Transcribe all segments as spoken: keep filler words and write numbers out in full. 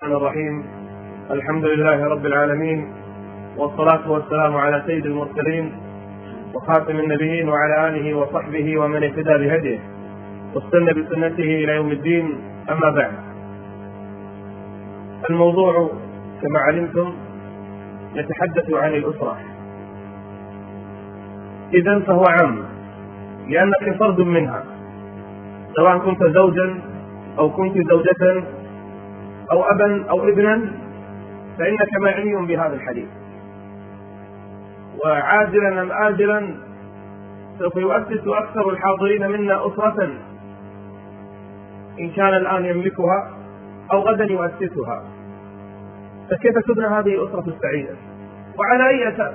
الرحمن الرحيم. الحمد لله رب العالمين، والصلاة والسلام على سيد المرسلين وخاتم النبيين وعلى آله وصحبه ومن اهتدى بهديه واستنى بسنته إلى يوم الدين. أما بعد، الموضوع كما علمتم يتحدث عن الأسرة. إذن فهو عام، لأنك فرد منها، سواء كنت زوجا أو كنت زوجة أو أبا أو ابنا، فإنك معني بهذا الحديث. وعاجلا أم آجلا سوف يؤسس أكثر الحاضرين منا أسرة، إن كان الآن يملكها أو غدا يؤسسها. فكيف تبنى هذه الأسرة السعيدة وعلى أي أساس؟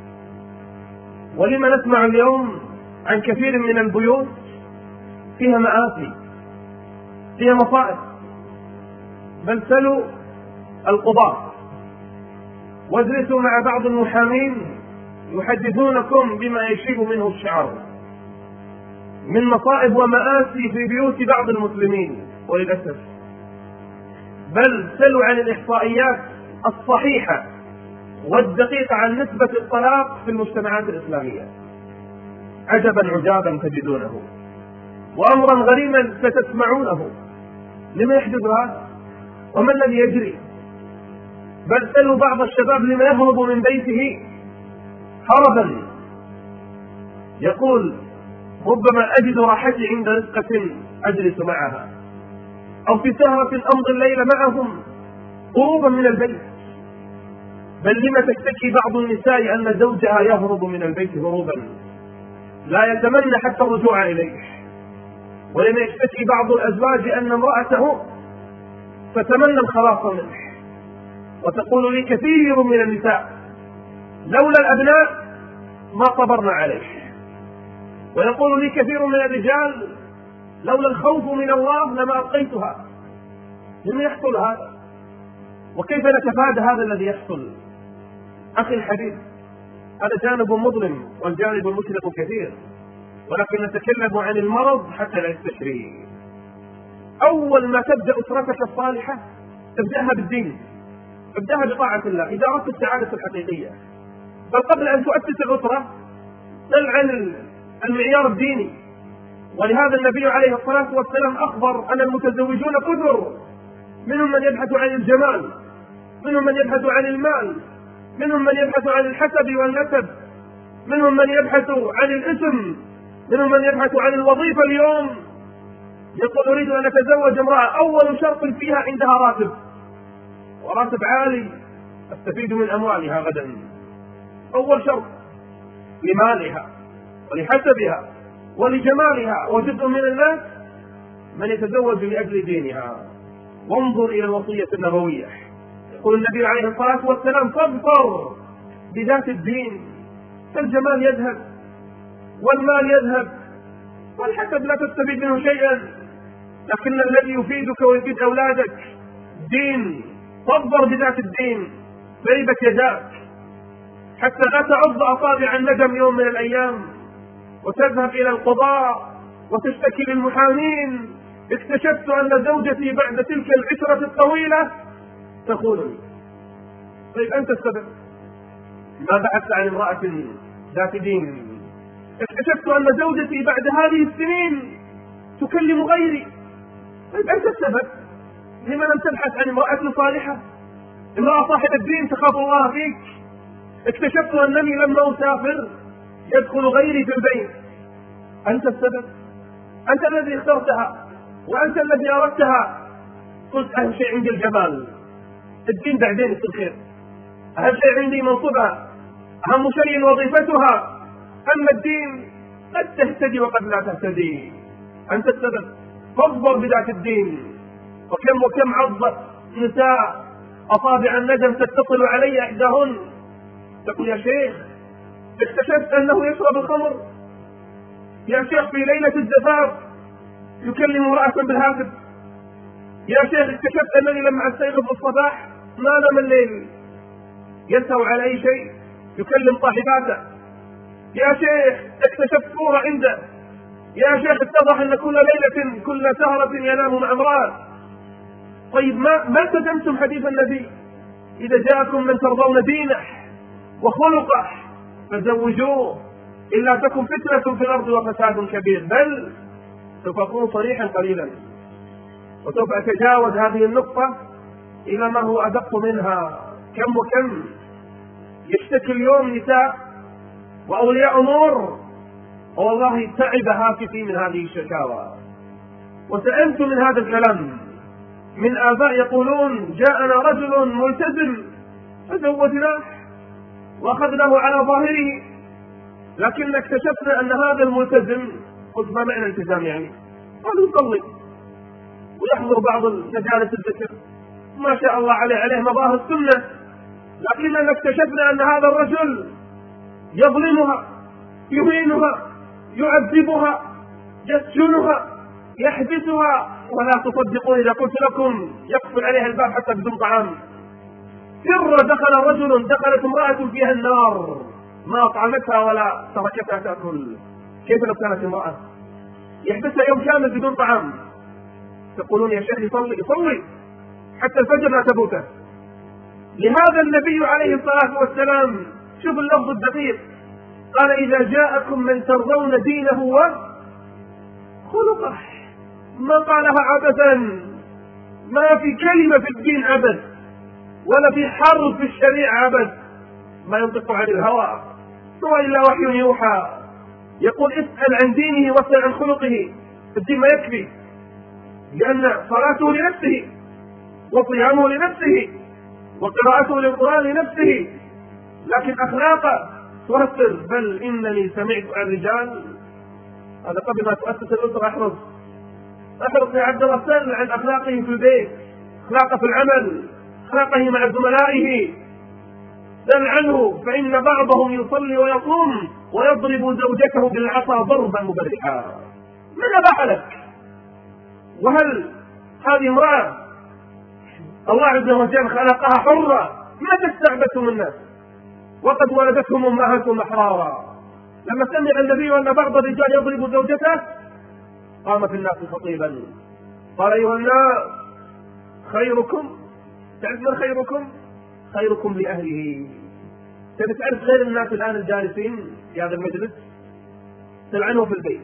ولما نسمع اليوم عن كثير من البيوت فيها مآسي، فيها مصائب؟ بل سلوا القضاة واجلسوا مع بعض المحامين يحدثونكم بما يشيب منه الشعر من مصائب ومآسي في بيوت بعض المسلمين. وللأسف بل سلوا عن الإحصائيات الصحيحة والدقيقة عن نسبة الطلاق في المجتمعات الإسلامية. عجبا عجابا تجدونه، وأمرا غريبا ستسمعونه. لما يحدث هذا؟ وما الذي يجري؟ بل سلوا بعض الشباب لما يهرب من بيته هربا، يقول ربما أجد راحتي عند رفقة أجلس معها، أو في سهرة أمضي الليل معهم، هروبا من البيت. بل لما تشتكي بعض النساء أن زوجها يهرب من البيت هروبا، لا يتمنى حتى الرجوع إليه. ولما يشتكي بعض الأزواج أن امرأته فتمنى الخلاص منه، وتقول لي كثير من النساء لولا الأبناء ما صبرنا عليه. ويقول لي كثير من الرجال لولا الخوف من الله لما أبقيتها. لما يحصل هذا؟ وكيف نتفادى هذا الذي يحصل؟ أخي الحبيب، هذا جانب مظلم والجانب المشرق كثير، ولكن نتكلم عن المرض حتى لا يستشري. أول ما تبدأ أسرتك الصالحة تبدأها بالدين، ابدأها بطاعة الله إذا أردت السعادة الحقيقية. بل قبل أن تؤسس الأسرة سل عن المعيار الديني. ولهذا النبي عليه الصلاة والسلام أخبر أن المتزوجون كثر، منهم من يبحث عن الجمال، منهم من يبحث عن المال، منهم من يبحث عن الحسب والنسب، منهم من يبحث عن الاسم، منهم من يبحث عن الوظيفة. اليوم يقول أريد أن أتزوج امرأة أول شرط فيها عندها راتب، وراتب عالي أستفيد من أموالها غدا. أول شرط لمالها ولحسبها ولجمالها. وجزء من الناس من يتزوج لأجل دينها. وانظر إلى الوصية النبوية، يقول النبي عليه الصلاة والسلام فاظفر بذات الدين، فالجمال يذهب والمال يذهب والحسب لا تستفيد منه شيئا، لكن الذي يفيدك ويفيد أولادك دين. فاظفر بذات الدين فيبت يداك، حتى لا تعض أصابع الندم يوم من الأيام وتذهب إلى القضاء وتشتكي للمحامين اكتشفت أن زوجتي بعد تلك العشرة الطويلة تخونني. طيب أنت السبب، ما بحثت عن امرأة ذات دين؟ اكتشفت أن زوجتي بعد هذه السنين تكلم غيري. طيب أنت السبب، لما لم تبحث عن امرأة صالحة، امرأة صاحبة الدين تخاف الله فيك؟ اكتشفت أنني لما أسافر يدخل غيري في البيت. أنت السبب، أنت الذي اخترتها وأنت الذي أردتها. قلت أهم شيء عندي الجمال، الدين بعدين يصير خير. أهم شيء عندي منصبها، أهم شيء وظيفتها، أما الدين قد تهتدي وقد لا تهتدي. أنت السبب، فاصبر بذات الدين. وكم وكم عضت نساء أصابع الندم تتصل علي إحداهن تقول يا شيخ اكتشفت أنه يشرب الخمر، يا شيخ في ليلة الزفاف يكلم امرأة بالهاتف، يا شيخ اكتشفت أنني لما أستيقظ في الصباح ما نام الليل، يسهو على أي شيء يكلم صاحباته. يا شيخ اكتشفت صورة عنده، يا شيخ اتضح أن كل ليلة كل سهرة ينام مع امرأة. طيب ما ما التزمتم حديث النبي؟ إذا جاءكم من ترضون دينه وخلقه فزوجوه إلا تكن فتنة في الأرض وفساد كبير. بل سوف أكون صريحا قليلا وسوف أتجاوز هذه النقطة إلى ما هو أدق منها. كم وكم يشتكي اليوم نساء وأولياء أمور والله تعب هاتفي من هذه الشكاوى، وسألت من هذا الكلام من آباء يقولون جاءنا رجل ملتزم فزوجناه وأخذناه على ظاهره، لكن اكتشفنا أن هذا الملتزم، قلت ما معنى التزام يعني؟ قالوا يصلي ويحضر بعض مجالس الذكر ما شاء الله عليه عليه مظاهر السنة، لكننا اكتشفنا أن هذا الرجل يظلمها يهينها يعذبها يسجنها يحبسها، ولا تصدقون إذا قلت لكم يقفل عليها الباب حتى بدون طعام. سر دخل رجل دخلت امرأة فيها النار ما أطعمتها ولا تركتها تأكل. كيف لو كانت امرأة يحبسها يوم كامل بدون طعام؟ تقولون يا شيخ يصلي يصلي حتى الفجر لا تفوته. لهذا النبي عليه الصلاة والسلام شوف اللفظ الدقيق قال إذا جاءكم من ترضون دينه وخلقه، ما قالها عبثا، ما في كلمة في الدين عبث ولا في حرف في الشريعة عبث، ما ينطق عن الهوى هو إلا وحي يوحى. يقول اسأل عن دينه واسأل عن خلقه. الدين ما يكفي، لأن صلاته لنفسه وصيامه لنفسه وقراءته للقرآن لنفسه، لكن أخلاقه تؤثر. بل إنني سمعت عن رجال، هذا قبل ما تؤسس الأسرة احرص احرص يا عبد الله سل عن أخلاقه في البيت، أخلاقه في العمل، أخلاقه مع زملائه، سل عنه فإن بعضهم يصلي ويصوم ويضرب زوجته بالعصا ضربا مبرحا. من أباح لك؟ وهل هذه امرأة الله عز وجل خلقها حرة ما تستعبث الناس وقد ولدتهم أمهاتهم أحرارا؟ لما سمع النبي أن بعض الرجال يضرب زوجته قام في الناس خطيبا قال أيها الناس خيركم، تعرف من خيركم؟ خيركم لأهله. تبي تعرف خير الناس الآن الجالسين في هذا المجلس؟ تلعنه في البيت.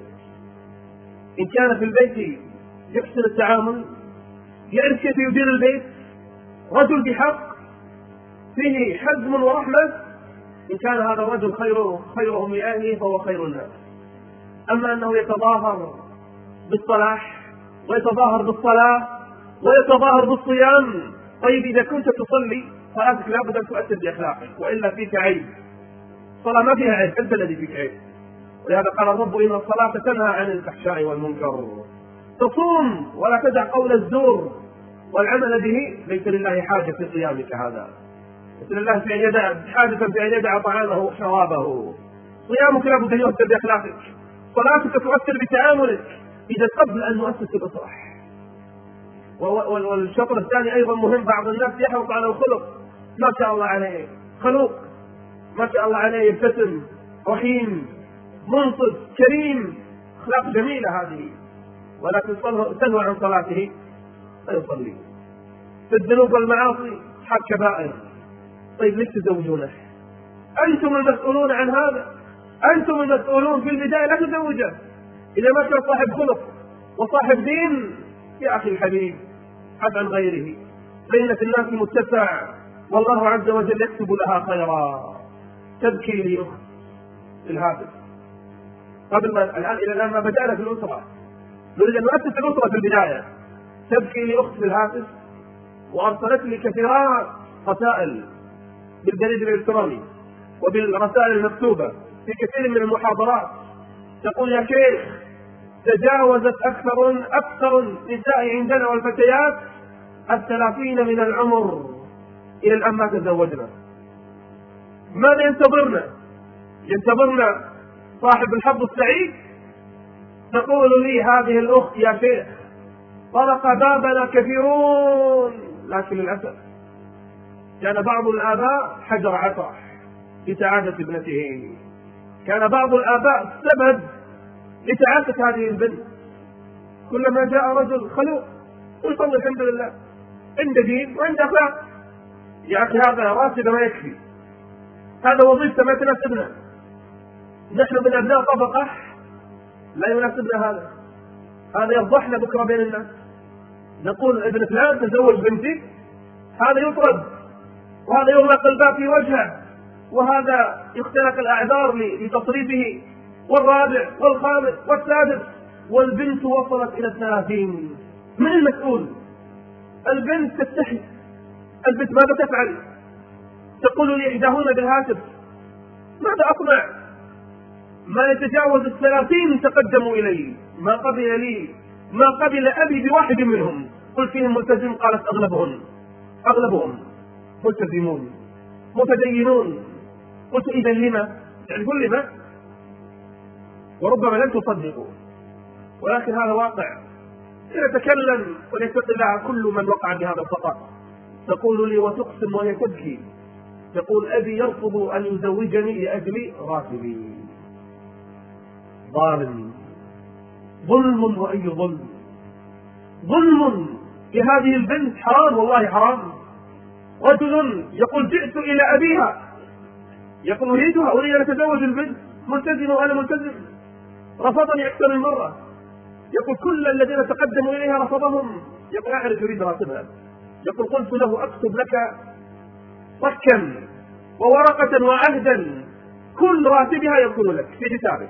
إن كان في البيت يحسن التعامل، يعرف كيف يدير البيت، رجل بحق فيه حزم ورحمة، إن كان هذا الرجل خيره خيرهم لأهله فهو خير الناس. أما أنه يتظاهر بالصلاح ويتظاهر بالصلاة ويتظاهر بالصيام، طيب إذا كنت تصلي صلاتك لابد أن تؤثر بأخلاقك وإلا فيك عيب. الصلاة ما فيها عيب، أنت الذي فيك عيب. ولهذا قال الرب إن الصلاة تنهى عن الفحشاء والمنكر. تصوم ولا تدع قول الزور والعمل به، ليس لله حاجة في صيامك هذا، ليس لله في أن يدع حاجة في أن يدع طعامه وشرابه. صيامك لابد أن يؤثر بأخلاقك، صلاتك تؤثر بتعاملك. إذا قبل أن نؤسس الإصلاح. والشطر الثاني أيضا مهم، بعض الناس يحرص على الخلق، ما شاء الله عليه خلوق، ما شاء الله عليه يبتسم رحيم منصف كريم، أخلاق جميلة هذه، ولكن تنوى عن صلاته لا يصلي في الذنوب والمعاصي حق كبائر. طيب ليش تزوجونه؟ أنتم المسؤولون عن هذا، أنتم المسؤولون في البداية لا تزوجه إذا ما كان صاحب خلق وصاحب دين. يا أخي الحبيب عد عن غيره، فإن في الناس متسع والله عز وجل يكتب لها خيرا. تبكي لي أخت في الهاتف قبل ما الآن إلى الآن ما بدأنا في الأسرة، نريد أن نؤسس الأسرة في البداية. تبكي لي أخت في الهاتف وأرسلت لي كثيرات رسائل بالبريد الإلكتروني وبالرسائل المكتوبة في كثير من المحاضرات، تقول يا شيخ تجاوزت أكثر أكثر النساء عندنا والفتيات الثلاثين من العمر إلى الآن ما تزوجنا. ماذا ينتظرنا؟ ينتظرنا صاحب الحظ السعيد؟ تقول لي هذه الأخت يا شيخ طرق بابنا كثيرون، لكن للأسف كان بعض الآباء حجر عصا في سعادة ابنته، كان بعض الآباء سبب لتعاسة هذه البنت. كلما جاء رجل خلوق ويصلي الحمد لله عنده دين وعنده أخلاق. يا أخي هذا راتبه ما يكفي، هذا وظيفته ما تناسبنا، نحن من أبناء طبقة لا يناسبنا هذا، هذا يفضحنا بكرة بين الناس. نقول ابن فلان تزوج بنتي، هذا يطرد وهذا يغلق الباب في وجهه وهذا يختلق الأعذار لتصريفه، والرابع والخامس والسادس، والبنت وصلت إلى الثلاثين. من المسؤول؟ البنت تستحي، البنت ماذا تفعل؟ تقول لي إحداهن بالهاتف ماذا أصنع؟ ما يتجاوز الثلاثين تقدموا إلي، ما قبل لي ما قبل أبي بواحد منهم. قلت فيهم ملتزم؟ قالت أغلبهم أغلبهم ملتزمون متدينون. قلت إذا لما؟ يعني قل لما، وربما لن تصدقوا، ولكن هذا واقع. نتكلم وليتق الله كل من وقع بهذا الخطأ. تقول لي وتقسم وهي تبكي، تقول أبي يرفض أن يزوجني لأجل راتبي. ظالم، ظلم وأي ظلم، ظلم لهذه البنت، حرام والله حرام. رجل يقول جئت إلى أبيها، يقول أريدها أريد أن أتزوج البنت، ملتزم وأنا ملتزم، رفضني أكثر من مرة. يقول كل الذين تقدموا إليها رفضهم. يقول أعرف يريد راتبها. يقول قلت له أكتب لك صكا وورقة وعهدا كل راتبها يكون لك في حسابك.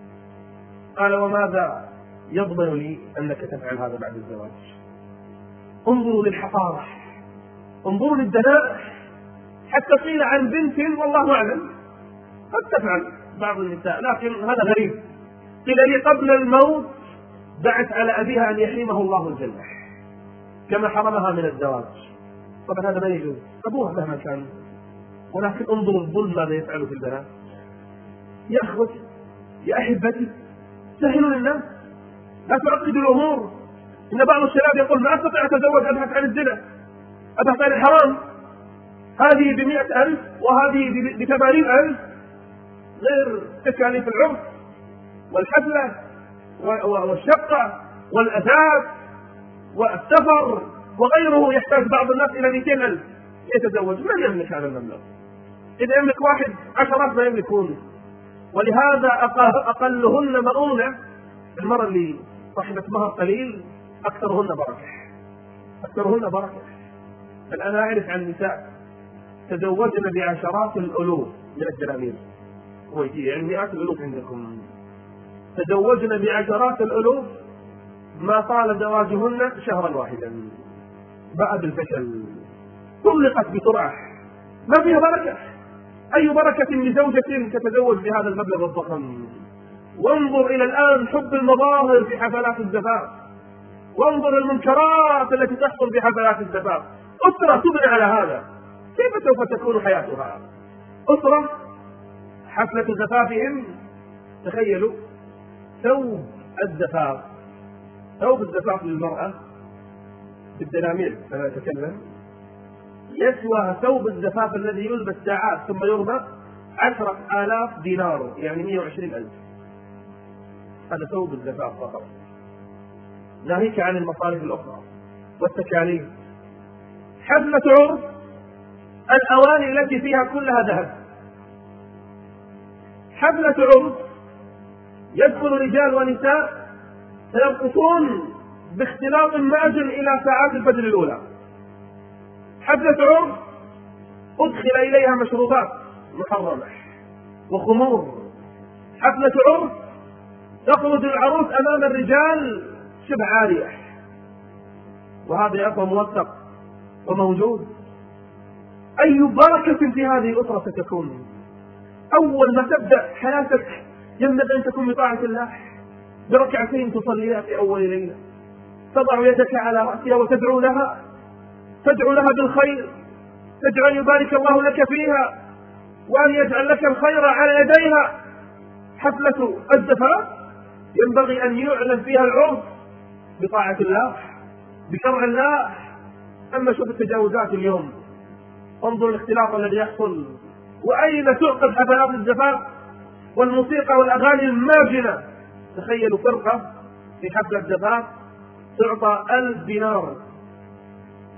قال وماذا يضمن لي أنك تفعل هذا بعد الزواج؟ انظروا للحقارة، انظروا للدناءة، حتى قيل عن بنت والله أعلم قد تفعل بعض النساء، لكن هذا غريب. قيل لي قبل الموت دعت على أبيها أن يحرمه الله الجنة كما حرمها من الزواج. طبعا هذا ما يجوز، أبوها مهما كان، ولكن انظروا الظلم ماذا يفعل في البنات. يا أخوتي يا أحبتي سهلوا للناس، لا تعقدوا الأمور. إن بعض الشباب يقول ما أستطيع أتزوج، أبحث عن الزنا، أبحث عن الحرام، هذه بمئة ألف وهذه بثمانين ألف، غير تكاليف العرس والحفلة والشقة والأثاث والسفر وغيره. يحتاج بعض الناس إلى مئتين ألف يتزوج، من يملك هذا المبلغ؟ إذا يملك واحد عشرات ما يملكون. ولهذا أقلهن مؤونة المرأة اللي صاحبة مهر قليل أكثرهن بركة، أكثرهن بركة. الآن أعرف عن نساء تزوجن بعشرات الألوف من الدنانير، يعني مئات الألوف عندكم، تزوجن بعشرات الألوف ما طال زواجهن شهرا واحدا، باء بالفشل، طلقت بسرعة، ما فيها بركة. أي بركة لزوجة تتزوج بهذا المبلغ الضخم؟ وانظر إلى الآن حب المظاهر في حفلات الزفاف، وانظر المنكرات التي تحصل في حفلات الزفاف. أسرة تبنى على هذا، كيف سوف تكون حياتها؟ أسرة حفلة زفافهم، تخيلوا ثوب الزفاف، ثوب الزفاف للمرأة بالدنانير أنا أتكلم، يسوى ثوب الزفاف الذي يلبس ساعات ثم يرمى عشرة آلاف دينار، يعني مئة وعشرين ألف. هذا ثوب الزفاف فقط، ناهيك عن المصاريف الأخرى والتكاليف. حفلة عرس، الأواني التي فيها كلها ذهب. حفلة عرس يدخل رجال ونساء فيرقصون باختلاط ماجن إلى ساعات الفجر الأولى. حفلة عرس أدخل إليها مشروبات محرمة وخمور. حفلة عرس تخرج العروس أمام الرجال شبه عارية، وهذا يأخذ موثق وموجود. أي بركة في هذه الأسرة ستكون؟ أول ما تبدأ حياتك ينبغي أن تكون بطاعة الله، بركعتين تصليها في أول ليلة، تضع يدك على رأسها وتدعو لها، تدعو لها بالخير، تدعو أن يبارك الله لك فيها وأن يجعل لك الخير على يديها. حفلة الزفاف ينبغي أن يعلن فيها العرس بطاعة الله بشرع الله. أما شوف التجاوزات اليوم، انظر الاختلاط الذي يحصل، وأين تعقد حفلات الزفاف والموسيقى والأغاني الماجنة. تخيلوا فرقة في حفلة زفاف تعطى ألف دينار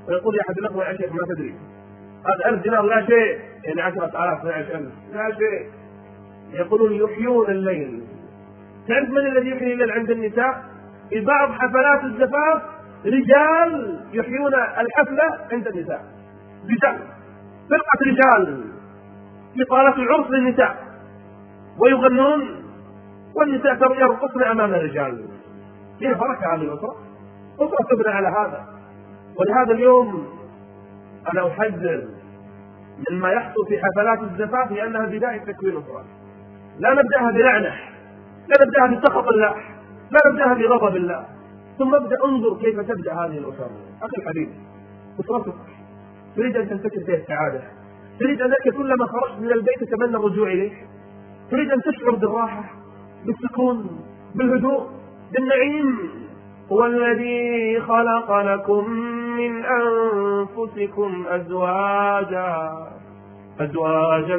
ويقول يا أحد الأخوة يا شيخ ما تدري هذا ألف دينار لا شيء، يعني عشرة آلاف اثنا عشر ألف لا شيء. يقولون يحيون الليل. تعرف من الذي يحيي الليل عند النساء؟ في بعض حفلات الزفاف رجال يحيون الحفلة عند النساء، رجال فرقة رجال في صالة العرس للنساء ويغنون والنساء يرقصن أمام الرجال. فيها بركة هذه الأسرة، أسرة تبنى على هذا. ولهذا اليوم أنا أحذر مما يحصل في حفلات الزفاف لأنها بداية تكوين أسرة. لا نبدأها بلعنة، لا نبدأها بسخط الله، لا نبدأها بغضب الله، ثم ابدأ انظر كيف تبدأ هذه الأسرة. أخي الحبيب، أسرتك تريد أن تنتشر فيها السعادة، تريد أنك كلما خرجت من البيت تتمنى الرجوع إليه، تريد أن تشعر بالراحة، بالسكون، بالهدوء، بالنعيم. هو الذي خلق لكم من أنفسكم أزواجا أزواجا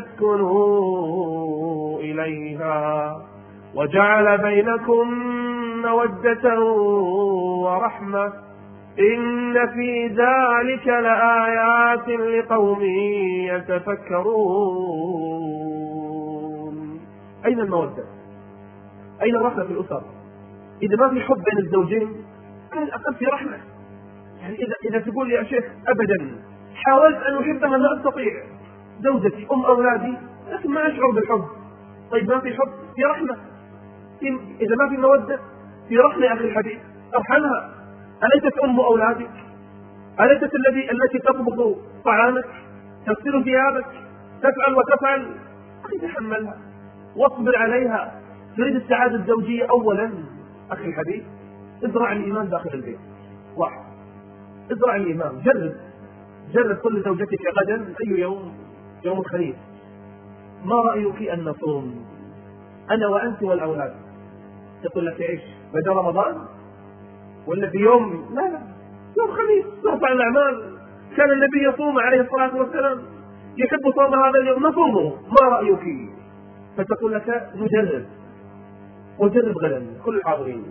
لتسكنوا إليها وجعل بينكم مودة ورحمة إن في ذلك لآيات لقوم يتفكرون. أين المودة؟ أين الرحمة في الأسر؟ إذا ما في حب بين الزوجين على الأقل في رحمة. يعني إذا إذا تقول يا شيخ أبدا حاولت أن أحبها لا أستطيع، زوجتي أم أولادي لكن ما أشعر بالحب. طيب ما في حب، في رحمة. إذا ما في مودة في رحمة يا أخي الحبيب، ارحمها. أليست أم أولادك؟ أليست الذي التي تطبخ طعامك، تغسل ثيابك، تفعل وتفعل؟ تحملها واصبر عليها. تريد السعادة الزوجية أولا أخي الحبيب ازرع الإيمان داخل البيت. واحد، ازرع الإيمان. جرب جرب قل لزوجتك غدا أي يوم؟ يوم الخميس. ما رأيك أن نصوم أنا وأنت والأولاد؟ تقول لك إيش بدأ رمضان ولا في يوم؟ لا لا، يوم خميس نرفع الأعمال. كان النبي يصوم عليه الصلاة والسلام، يحب صوم هذا اليوم، نصومه. ما رأيك؟ فتقول لك نجرب وجرب غدا. كل الحاضرين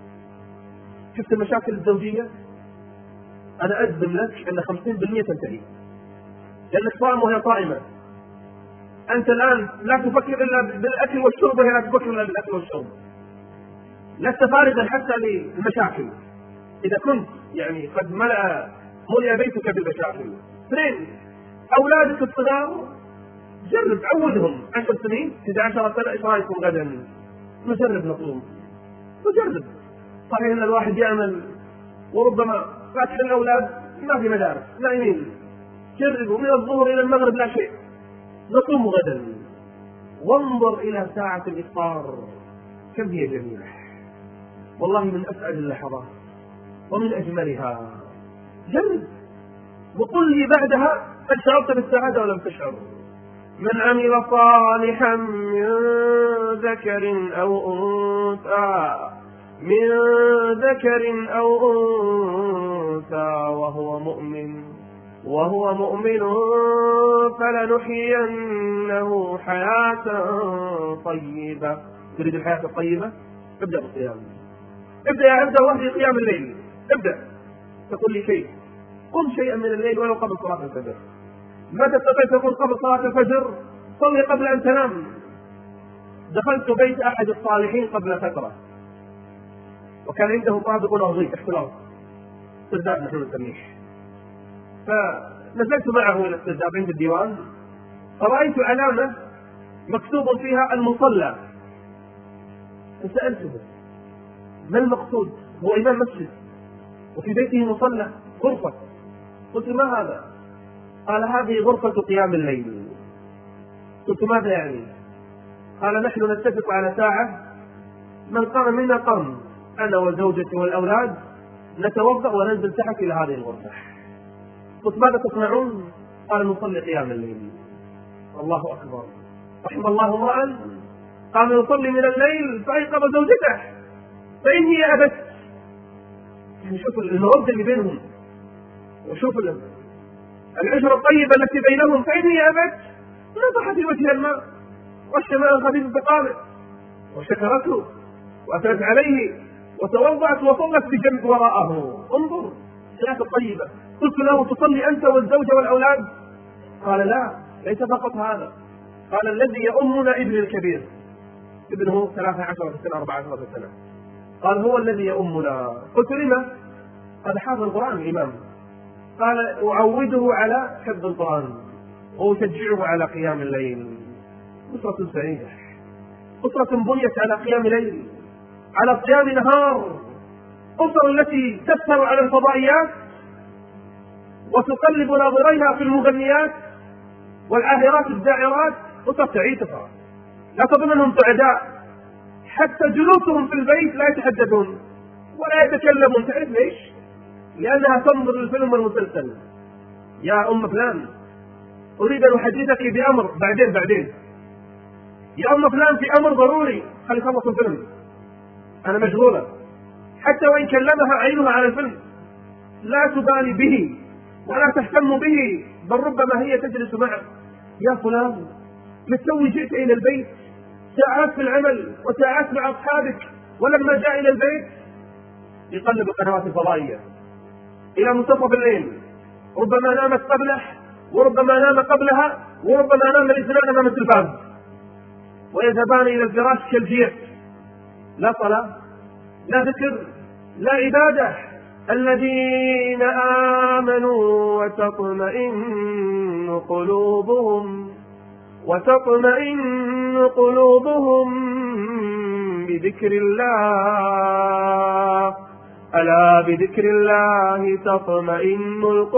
شفت المشاكل الزوجية؟ أنا أجزم لك أن خمسين بالمئة تنتهي، لأنك صائم وهي صائمة. أنت الآن لا تفكر إلا بالأكل والشرب وهي لا تفكر إلا بالأكل والشرب، لست فارغا حتى للمشاكل. إذا كنت يعني قد ملأ ملئ بيتك بالمشاكل. اثنين، أولادك الصغار جرب عودهم عشر سنين إذا عشرة سنة. إيش رأيكم غدا نجرب نصوم؟ نجرب. صحيح أن الواحد يعمل وربما لكن الأولاد ما في مدارس نايمين. جربوا من الظهر إلى المغرب لا شيء، نصوم غدا. وانظر إلى ساعة الإفطار كم هي جميلة، والله من أسعد اللحظات ومن أجملها. جرب وقل لي بعدها هل شعرت بالسعادة ولم تشعر؟ من عمل صالحا من ذكر أو أنثى من ذكر أو أنثى وهو مؤمن وهو مؤمن فلنحيينه حياة طيبة. تريد الحياة الطيبة؟ ابدأ بالصيام. ابدأ يا عبد الله في قيام الليل. ابدأ. تقول لي شيء، قم شيئا من الليل ولو قبل صلاة الفجر. ما تستطيع تقول قبل صلاة الفجر؟ صلي قبل أن تنام. دخلت بيت أحد الصالحين قبل فترة وكان عنده طابق وظيفة اختلاط سرداب نحن نسميه، فنزلت معه إلى السرداب عند الديوان فرأيت علامة مكتوب فيها المصلى. فسألته ما المقصود؟ هو إمام مسجد وفي بيته مصلى غرفة. قلت ما هذا؟ قال هذه غرفة قيام الليل. قلت ماذا يعني؟ قال نحن نتفق على ساعة من قام منا قام، أنا وزوجتي والأولاد نتوضأ وننزل تحت إلى هذه الغرفة. قلت ماذا تصنعون؟ قال نصلي قيام الليل. الله أكبر، رحم الله امرأ قام يصلي من الليل فأيقظ زوجته فإن هي أبت. يعني شوف المودة اللي بينهم وشوف العشرة الطيبة التي بينهم. فإن هي أبت نضح في وجه الماء والشماء الخفيف بقامه وشكرته وأثنت عليه وتوضأت وصلت بجنب وراءه. انظر الحياة الطيبة. قلت له تصلي أنت والزوجة والأولاد؟ قال لا، ليس فقط هذا. قال الذي يؤمنا ابن الكبير، ابنه ثلاثة عشر سنة أربعة عشر سنة، قال هو الذي يؤمنا. قلت لما؟ قد حافظ القرآن الإمام. قال أعوده على حفظ القرآن وأشجعه على قيام الليل. أسرة سعيدة، أسرة بنيت على قيام ليل، على صيام نهار. أسر التي تسهر على الفضائيات وتقلب ناظريها في المغنيات والعاهرات الداعرات، أسر سعيدة. لا تظن أنهم سعداء، حتى جلوسهم في البيت لا يتحدثون ولا يتكلمون. تعرف ليش؟ لأنها تنظر للفيلم والمسلسل. يا أم فلان أريد أن أحدثك بأمر، بعدين بعدين يا أم فلان في أمر ضروري، خلي خلص الفيلم أنا مشغولة. حتى وإن كلمها عينها على الفيلم لا تبالي به ولا تهتم به، بل ربما هي تجلس معه. يا فلان لتوي جئت إلى البيت، ساعات في العمل وساعات مع أصحابك، ولما جاء إلى البيت يقلب القنوات الفضائية إلى منتصف الليل. ربما نامت قبله وربما نام قبلها وربما نام الاثنان أمام التلفاز، ويذهبان إلى الفراش كالجيش. لا صلاة، لا ذكر، لا عبادة. الذين آمنوا وتطمئن قلوبهم وتطمئن قلوبهم بذكر الله، ألا بذكر الله تطمئن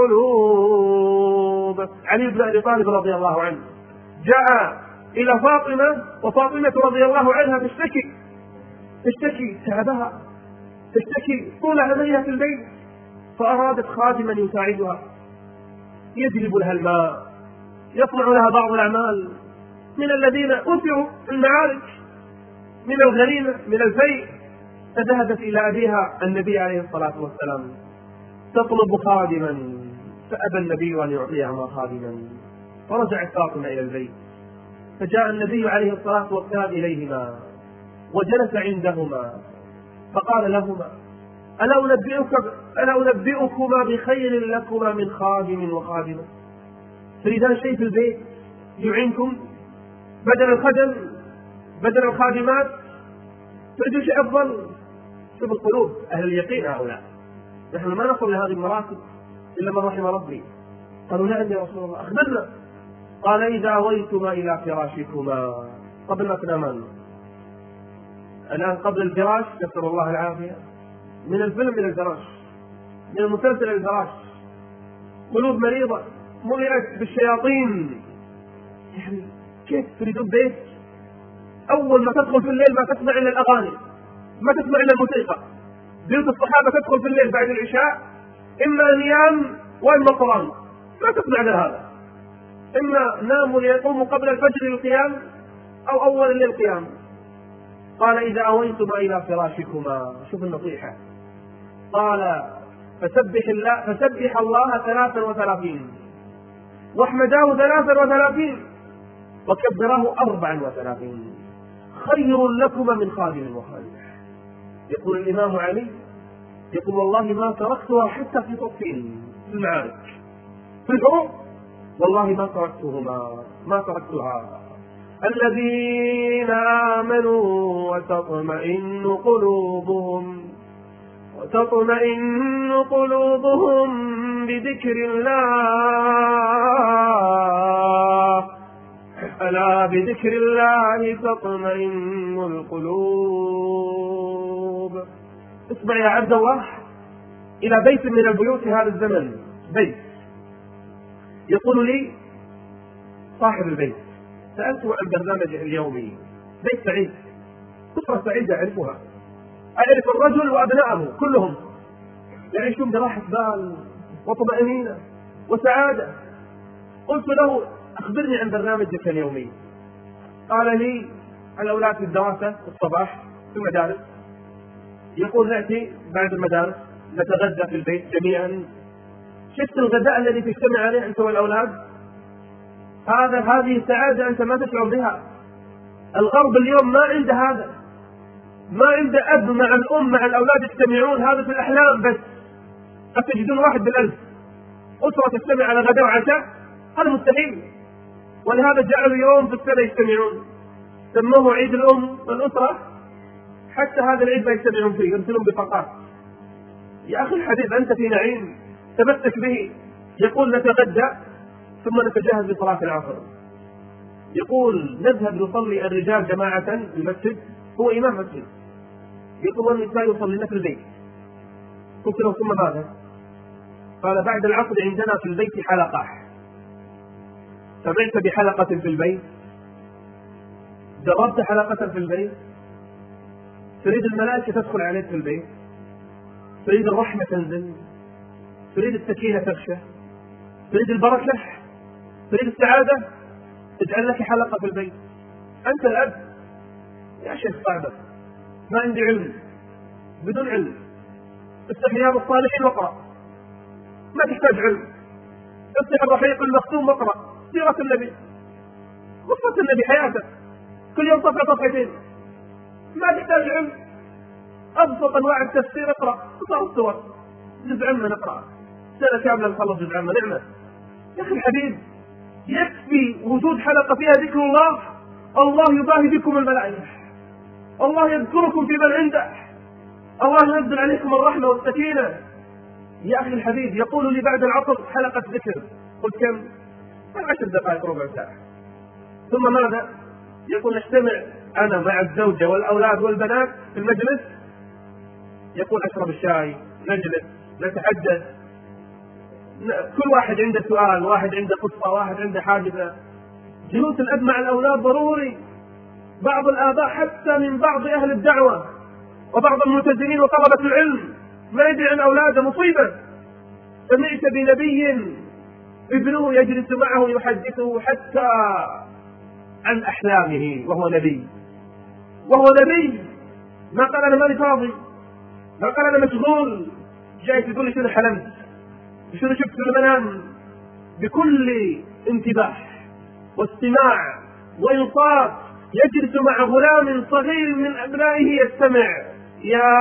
القلوب. علي بن أبي طالب رضي الله عنه جاء إلى فاطمة، وفاطمة رضي الله عنها تشتكي تشتكي تعبها، تشتكي طول عملها في البيت، فأرادت خادما يساعدها يجلب لها الماء، يصنع لها بعض الأعمال من الذين أسروا في المعارك، من الغنيمة، من الفيء. فذهبت إلى أبيها النبي عليه الصلاة والسلام تطلب خادما، فأبى النبي أن يعطيها ما خادما. فرجعت فاطمة إلى البيت، فجاء النبي عليه الصلاة والسلام إليهما وجلس عندهما فقال لهما: ألا أنبئك ألا أنبئكما بخير لكما من خادم وخادمة؟ تريدان شيء في البيت يعينكم بدل الخدم بدل الخادمات؟ تريدون شيء أفضل؟ شوف القلوب أهل اليقين هؤلاء. نحن ما نصل لهذه المراتب إلا من رحم ربي. قالوا: نعم يا رسول الله، أخبرنا. قال: إذا أويتما إلى فراشكما، قبل ما تنامان. الآن قبل الفراش نسأل الله العافية، من الفيلم إلى الفراش، من المسلسل إلى الفراش. قلوب مريضة ملئت بالشياطين. يعني كيف تريدون بيت أول ما تدخل في الليل ما تسمع إلا الأغاني، ما تسمع إلا الموسيقى؟ بيوت الصحابة تدخل في الليل بعد العشاء إما نيام وإما قرآن، ما تسمع إلا هذا. إما ناموا ليقوموا قبل الفجر للقيام أو أول الليل قيام. قال: إذا أويتما إلى فراشكما، شوف النصيحة. قال: فسبح الله فسبح الله ثلاثا وثلاثين، واحمداه ثلاثا وثلاثين، وكبراه أربعا وثلاثين، خير لكما من خادم وخادم. يقول الإمام علي، يقول: والله ما تركتها حتى في صفين في المعارك، في الحروب، والله ما تركتهما ما تركتها. الذين آمنوا وتطمئن قلوبهم وتطمئن قلوبهم بذكر الله، ألا بذكر الله تطمئن القلوب. اسمع يا عبد الله إلى بيت من البيوت هذا الزمن، بيت يقول لي صاحب البيت، سألته عن برنامجه اليومي، بيت سعيد، أسرة سعيدة أعرفها، أعرف الرجل وأبنائه كلهم يعيشون براحة بال وطمأنينة وسعادة. قلت له: أخبرني عن برنامجك اليومي. قال لي: الأولاد في الدراسة الصباح في المدارس، يقول نأتي بعد المدارس نتغدى في البيت جميعا. شفت الغداء الذي تجتمع عليه أنت والأولاد؟ هذا هذه سعادة أنت ما تشعر بها. الغرب اليوم ما عنده هذا، ما عنده أب مع الأم مع الأولاد يجتمعون، هذا في الأحلام بس. قد تجدون واحد بالألف أسرة تجتمع على غداء وعشاء؟ هذا مستحيل. ولهذا جعلوا يوم في السنة يجتمعون، سموه عيد الأم والأسرة، حتى هذا العيد ما يجتمعون فيه، يرسلون بطاقات. يا أخي الحبيب أنت في نعيم تمسك به. يقول نتغدى ثم نتجهز لصلاة العصر. يقول نذهب نصلي الرجال جماعة في المسجد، هو إمام مسجد، يقول والنساء يصلين في البيت. قلت له ثم ماذا؟ قال بعد العصر عندنا في البيت حلقة. سمعت بحلقة في البيت؟ جربت حلقة في البيت؟ تريد الملائكة تدخل عليك في البيت؟ تريد الرحمة تنزل؟ تريد السكينة تغشى؟ تريد البركة؟ تريد السعادة؟ تجعل لك حلقة في البيت. أنت الأب يا شيخ صعبة، ما عندي علم، بدون علم افتح رياض الصالحين واقرأ، ما تحتاج علم. افتح الرحيق المختوم واقرأ سيرة النبي، قصة النبي حياته، كل يوم صفحة صفحتين، ما تحتاج علم. أبسط أنواع التفسير اقرأ قصار الصور، جزء عامة نقرأ سنة كاملة نخلص جزء عامة، نعمة. يا أخي الحبيب يكفي وجود حلقة فيها ذكر الله، الله يباهي بكم الملائكة، الله يذكركم في من عنده، الله ينزل عليكم الرحمة والسكينة. يا أخي الحبيب يقول لي بعد العصر حلقة ذكر، قلت كم؟ عشر دقائق ربع ساعة. ثم ماذا؟ يقول نجتمع أنا مع الزوجة والأولاد والبنات في المجلس، يقول أشرب الشاي، نجلس نتحدث، كل واحد عنده سؤال، واحد عنده قصة، واحد عنده حادثة. جلوس الأب مع الأولاد ضروري. بعض الآباء حتى من بعض أهل الدعوة وبعض الملتزمين وطلبة العلم ما يدري عن أولاده، مصيبة. سمعت بنبي ابنه يجلس معه يحدثه حتى عن أحلامه وهو نبي، وهو نبي. ما قال أنا ماني فاضي، ما قال أنا مشغول، جاي تقول لي شنو حلمت، شنو شفت في المنام. بكل انتباه واستماع وإنصات يجلس مع غلام صغير من أبنائه يستمع. يا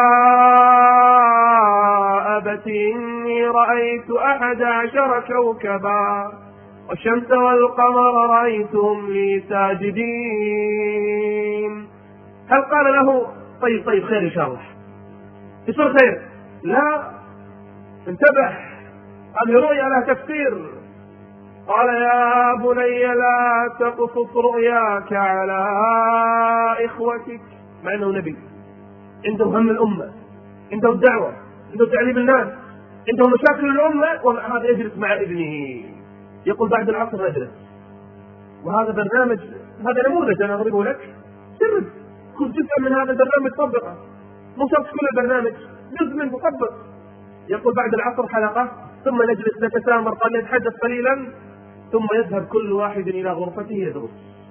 أبت إني رأيت أحد عشر كوكبا والشمس والقمر رأيتهم لي ساجدين. هل قال له طيب طيب خير إن شاء الله يصير خير؟ لا، انتبه، هذه رؤيا لها تفسير. قال يا بني لا تقصص رؤياك على إخوتك، مع أنه نبي عنده هم الأمة، عنده الدعوة، عنده تعليم الناس، عنده مشاكل الأمة، ومع هذا يجلس مع ابنه. يقول بعد العصر نجلس، وهذا برنامج، هذا نموذج أنا أضربه لك، جرب خذ جزء من هذا البرنامج طبقه، مو شرط كل البرنامج، جزء منه طبق. يقول بعد العصر حلقة، ثم نجلس نتسامر قليلا نتحدث قليلا، ثم يذهب كل واحد إلى غرفته يدرس،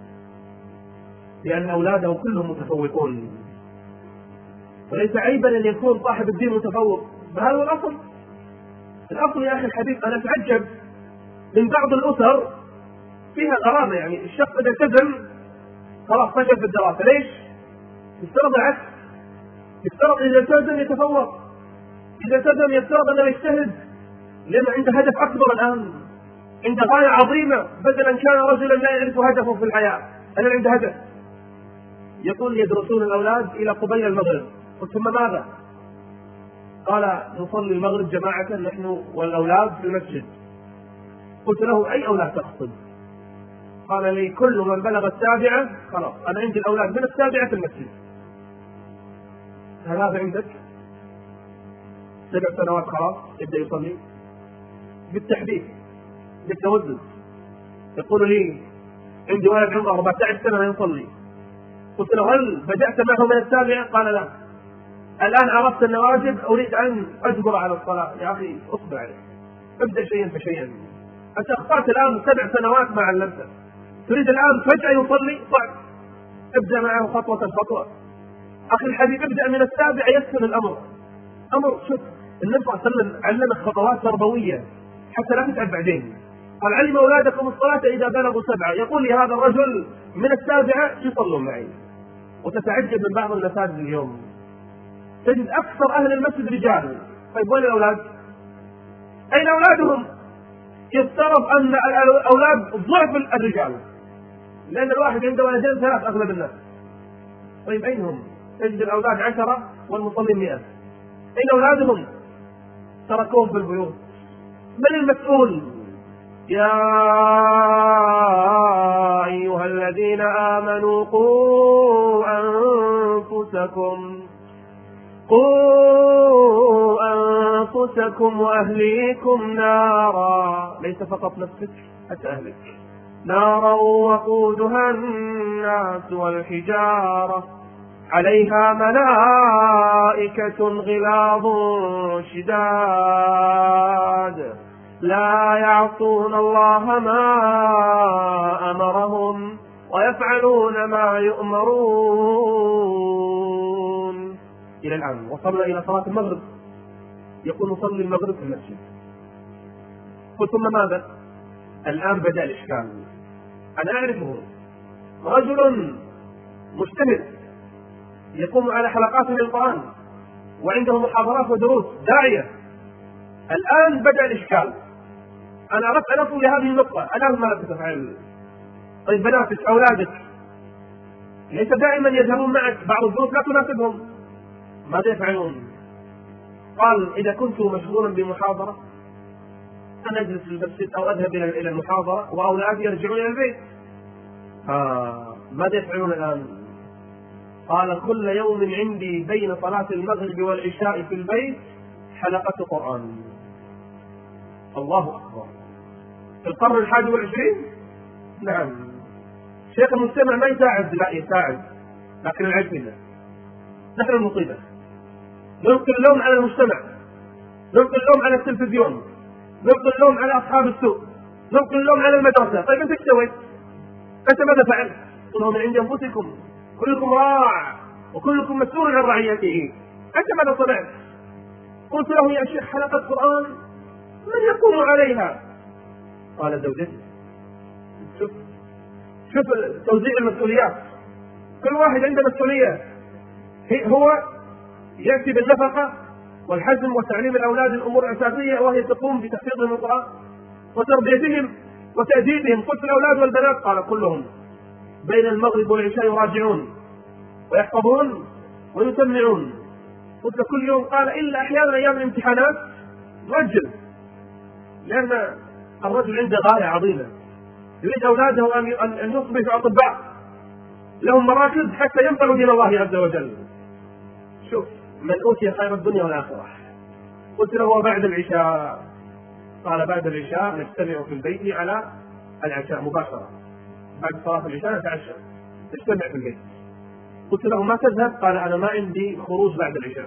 لأن أولاده كلهم متفوقون، وليس عيبا أن يكون صاحب الدين متفوق، بهذا هو الأصل. الأصل يا أخي الحبيب أنا أتعجب من بعض الأسر فيها غرامة، يعني الشخص إذا التزم خلاص فشل في الدراسة، ليش؟ يفترض العكس، يفترض إذا التزم يتفوق، إذا التزم يفترض أنه يجتهد، لأنه عنده هدف أكبر الآن، عنده غاية عظيمة، بدلا كان رجلا لا يعرف هدفه في الحياة، أنا عنده هدف. يقول يدرسون الأولاد إلى قبيل المغرب، قلت ثم ماذا؟ قال نصلي المغرب جماعة نحن والأولاد في المسجد. قلت له أي أولاد تقصد؟ قال لي كل من بلغ السابعة خلاص، أنا عندي الأولاد من السابعة في المسجد. هل هذا عندك؟ سبع سنوات خلاص يبدأ يصلي بالتحديد بالتوزن. يقول لي عندي ولد عمره أربعة عشر سنة يصلي. قلت له هل بدأت معه من السابعة؟ قال لا، الآن عرفت أن واجب أريد أن أجبر على الصلاة. يا أخي أصبر عليه، ابدأ شيئا فشيئا. أنت أخطأت الآن سبع سنوات ما علمته، تريد الآن فجأة يصلي؟ صعب، ابدأ معه خطوة خطوة. أخي الحبيب ابدأ من السابعة يسهل الأمر. أمر شوف النبي صلى الله عليه وسلم علمك خطوات تربوية حتى لا تتعب بعدين. قال علم أولادكم الصلاة إذا بلغوا سبعة. يقول لي هذا الرجل من السابعة يصلون معي. وتتعجب من بعض المساجد اليوم تجد أكثر أهل المسجد رجال، طيب وين الأولاد؟ أين أولادهم؟ يفترض أن الأولاد ضعف الرجال، لأن الواحد عنده ولدين ثلاث أغلب الناس. طيب أين هم؟ تجد الأولاد عشرة والمصلين مئة، أين أولادهم؟ تركوهم في البيوت. من المسؤول؟ يا أيها الذين آمنوا قوا أنفسكم قوا أنفسكم وأهليكم نارا، ليس فقط نفسك حتى أهلك، نارا وقودها الناس والحجارة عليها ملائكة غلاظ شداد لا يعصون الله ما أمرهم ويفعلون ما يؤمرون. إلى الآن وصلنا إلى صلاة المغرب، يقول نصلي المغرب في المسجد. قلت ثم ماذا؟ الآن بدأ الإشكال. أنا أعرفه، رجل مجتهد يقوم على حلقات من القرآن وعنده محاضرات ودروس، داعية. الآن بدأ الإشكال. أنا أردت أن أصل لهذه النقطة. الآن ماذا تفعل؟ طيب بناتك أولادك ليس دائما يذهبون معك، بعض الدروس لا تناسبهم، ماذا يفعلون؟ قال إذا كنت مشغولا بمحاضرة أنا أجلس في المسجد أو أذهب إلى المحاضرة وأولادي يرجعون إلى البيت. آه ماذا يفعلون الآن؟ قال كل يوم عندي بين صلاة المغرب والعشاء في البيت حلقة قرآن. الله أكبر، في القرن الحادي والعشرين. نعم، شيخ المجتمع ما يساعد، لا يساعد، لكن العيب فينا نحن المصيبة. نلقي اللوم على المجتمع، نلقي اللوم على التلفزيون، نلقي اللوم على أصحاب السوق، نلقي اللوم على المدرسة. طيب أنت ايش سويت؟ أنت ماذا فعلت؟ قلوا من عند أنفسكم، كلكم راع وكلكم مسؤول عن رعيته. أنت ماذا صنعت؟ قلت له يا شيخ حلقة قرآن من يقوم عليها؟ قال زوجتي. شوف شوف توزيع المسؤوليات، كل واحد عنده مسؤولية. هو يأتي بالنفقة والحزم وتعليم الأولاد الأمور الأساسية، وهي تقوم بتحفيظهم القرآن وتربيتهم وتأديبهم. قلت الأولاد والبنات؟ قال كلهم بين المغرب والعشاء يراجعون ويحفظون ويسمعون. قلت كل يوم؟ قال إلا أحيانا أيام الامتحانات نؤجل، لأن الرجل عنده غاية عظيمة، يريد أولاده أن يصبحوا أطباء لهم مراكز حتى ينقلوا دين الله عز وجل. شوف من أوتي خير الدنيا والآخرة. قلت له وبعد العشاء؟ قال بعد العشاء نجتمع في البيت على العشاء مباشرة، بعد صلاة العشاء نتعشى نجتمع في البيت. قلت له ما تذهب؟ قال أنا ما عندي خروج بعد العشاء،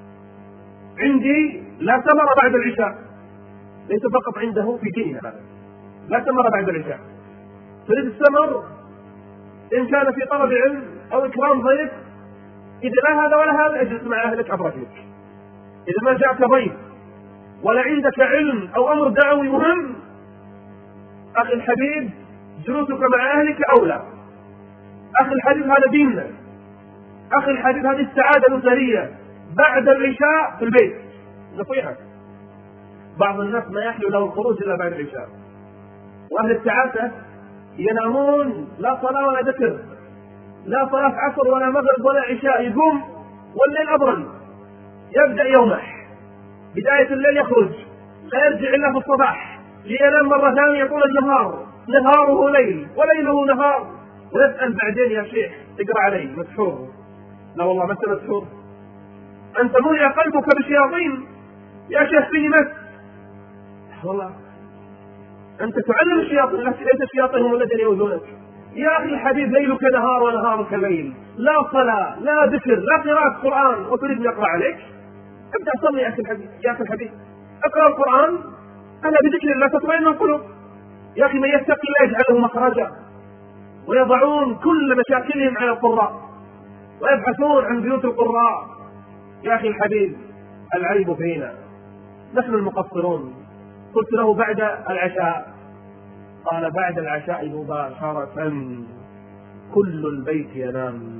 عندي لا ثمر بعد العشاء. ليس فقط عنده في دينه هذا، لا ثمر بعد العشاء. تريد الثمر إن كان في طلب علم أو إكرام ضيف، إذا لا هذا ولا هذا اجلس مع أهلك أبرجلك. إذا ما جاءك ضيف ولا عندك علم أو أمر دعوي مهم، أخي الحبيب جلوسك مع أهلك أولى. أخي الحبيب هذا ديننا، أخي الحبيب هذه السعادة الأسرية. بعد العشاء في البيت نصيحة. بعض الناس ما يحلو له الخروج إلا بعد العشاء، وأهل التعاسة ينامون لا صلاة ولا ذكر، لا صلاة عصر ولا مغرب ولا عشاء، يقوم والليل أبرد، يبدأ يومه بداية الليل يخرج لا يرجع إلا في الصباح لينام مرة ثانية طول النهار، نهاره ليل وليله نهار. ويسأل بعدين يا شيخ اقرأ علي مسحور؟ لا والله ما أنت مسحور، أنت ملئ قلبك بشياطين يا شيخ فيه مس. والله أنت تعلم الشياطين، ليس الشياطين هم الذين يؤذونك. يا أخي الحبيب ليلك نهار ونهارك ليل، لا صلاة لا ذكر لا قراءة قرآن، وتريد أن يقرأ عليك؟ ابدأ صلي يا أخي الحبيب. يا أخي الحبيب اقرأ القرآن، ألا بذكر الله تطمئن القلوب. يا أخي من يتقي الله يجعل له مخرجا، ويضعون كل مشاكلهم على القراء ويبحثون عن بيوت القراء. يا أخي الحبيب العيب فينا، نحن المقصرون. قلت له بعد العشاء؟ قال بعد العشاء مباشرة كل البيت ينام،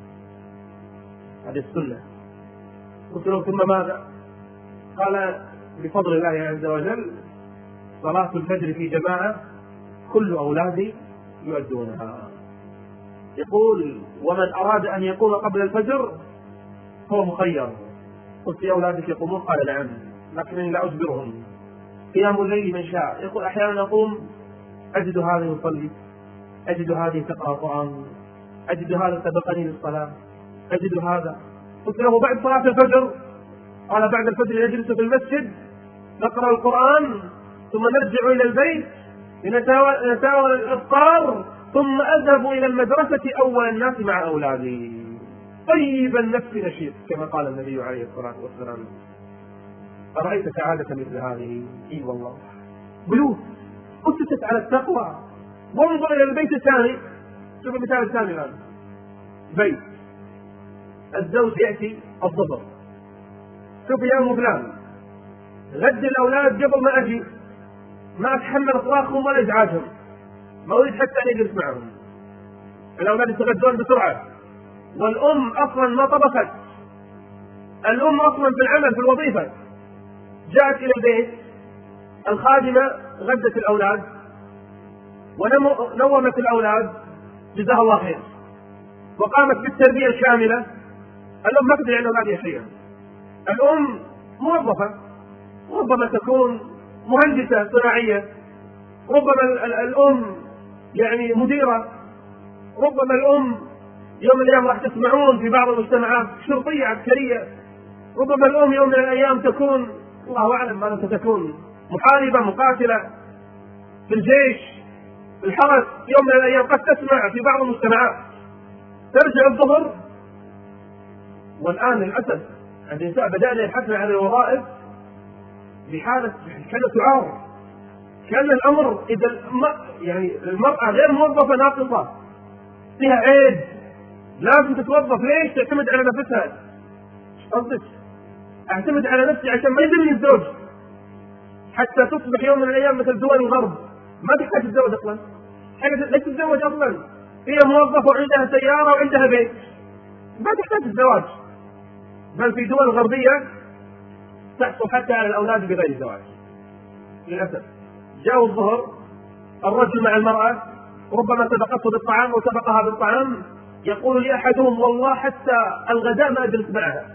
هذه السنة. قلت له ثم ماذا؟ قال بفضل الله عز وجل صلاة الفجر في جماعة كل أولادي يؤدونها. يقول: ومن أراد أن يقوم قبل الفجر هو مخير. قلت: يا أولادك يقومون؟ قال: نعم، لكنني لا أجبرهم. قيام الليل من شاء. يقول: أحيانا أقوم أجد هذا يصلي، أجد هذه تقرأ القرآن، أجد هذا سبقني للصلاة، أجد هذا. قلت له: بعد صلاة الفجر؟ قال: بعد الفجر نجلس في المسجد نقرأ القرآن، ثم نرجع إلى البيت لنتناول الإفطار، ثم أذهب إلى المدرسة أول الناس مع أولادي. طيب النفس نشيط كما قال النبي عليه الصلاة والسلام. أرأيت سعادة مثل هذه؟ إي والله. بيوت أسست على التقوى. وانظر إلى البيت الثاني. شوف المثال الثاني الآن. بيت الزوج يأتي الظهر: شوف يا أم فلان، غد الأولاد قبل ما أجي، ما أتحمل صراخهم ولا إزعاجهم، ما أريد حتى أن يجلس معهم. الأولاد يتغدون بسرعة، والأم أصلا ما طبخت، الأم أصلا في العمل في الوظيفة. جاءت إلى البيت، الخادمة غدت الأولاد ونومت الأولاد جزاها الله خير، وقامت بالتربية الشاملة. الأم ما تدري عن أولادها شيئا. الأم موظفة، ربما تكون مهندسة صناعية، ربما الأم يعني مديرة، ربما الأم يوم من الأيام راح تسمعون في بعض المجتمعات شرطية عسكرية، ربما الأم يوم من الأيام تكون الله أعلم ماذا ستكون، محاربة مقاتلة في الجيش في الحرس. يوم من الأيام قد تسمع في بعض المجتمعات. ترجع الظهر، والآن للأسف النساء بدأنا يبحثن عن الوظائف بحالة كان تعار، كان الأمر إذا الم... يعني المرأة غير موظفة ناقصة فيها عيب، لازم تتوظف. ليش؟ تعتمد على نفسها. ايش قصدك؟ اعتمد على نفسي عشان ما يذلني الزوج، حتى تصبح يوم من الأيام مثل دول الغرب ما تحتاج تتزوج أصلا. ليش تتزوج أصلا؟ هي موظفة وعندها سيارة وعندها بيت، ما تحتاج الزواج. بل في دول غربية تحصل حتى على الأولاد بغير زواج للأسف. جاء الظهر، الرجل مع المرأة، ربما سبقته بالطعام وسبقها بالطعام، يقول لي أحدهم: والله حتى الغداء ما أجلس معها،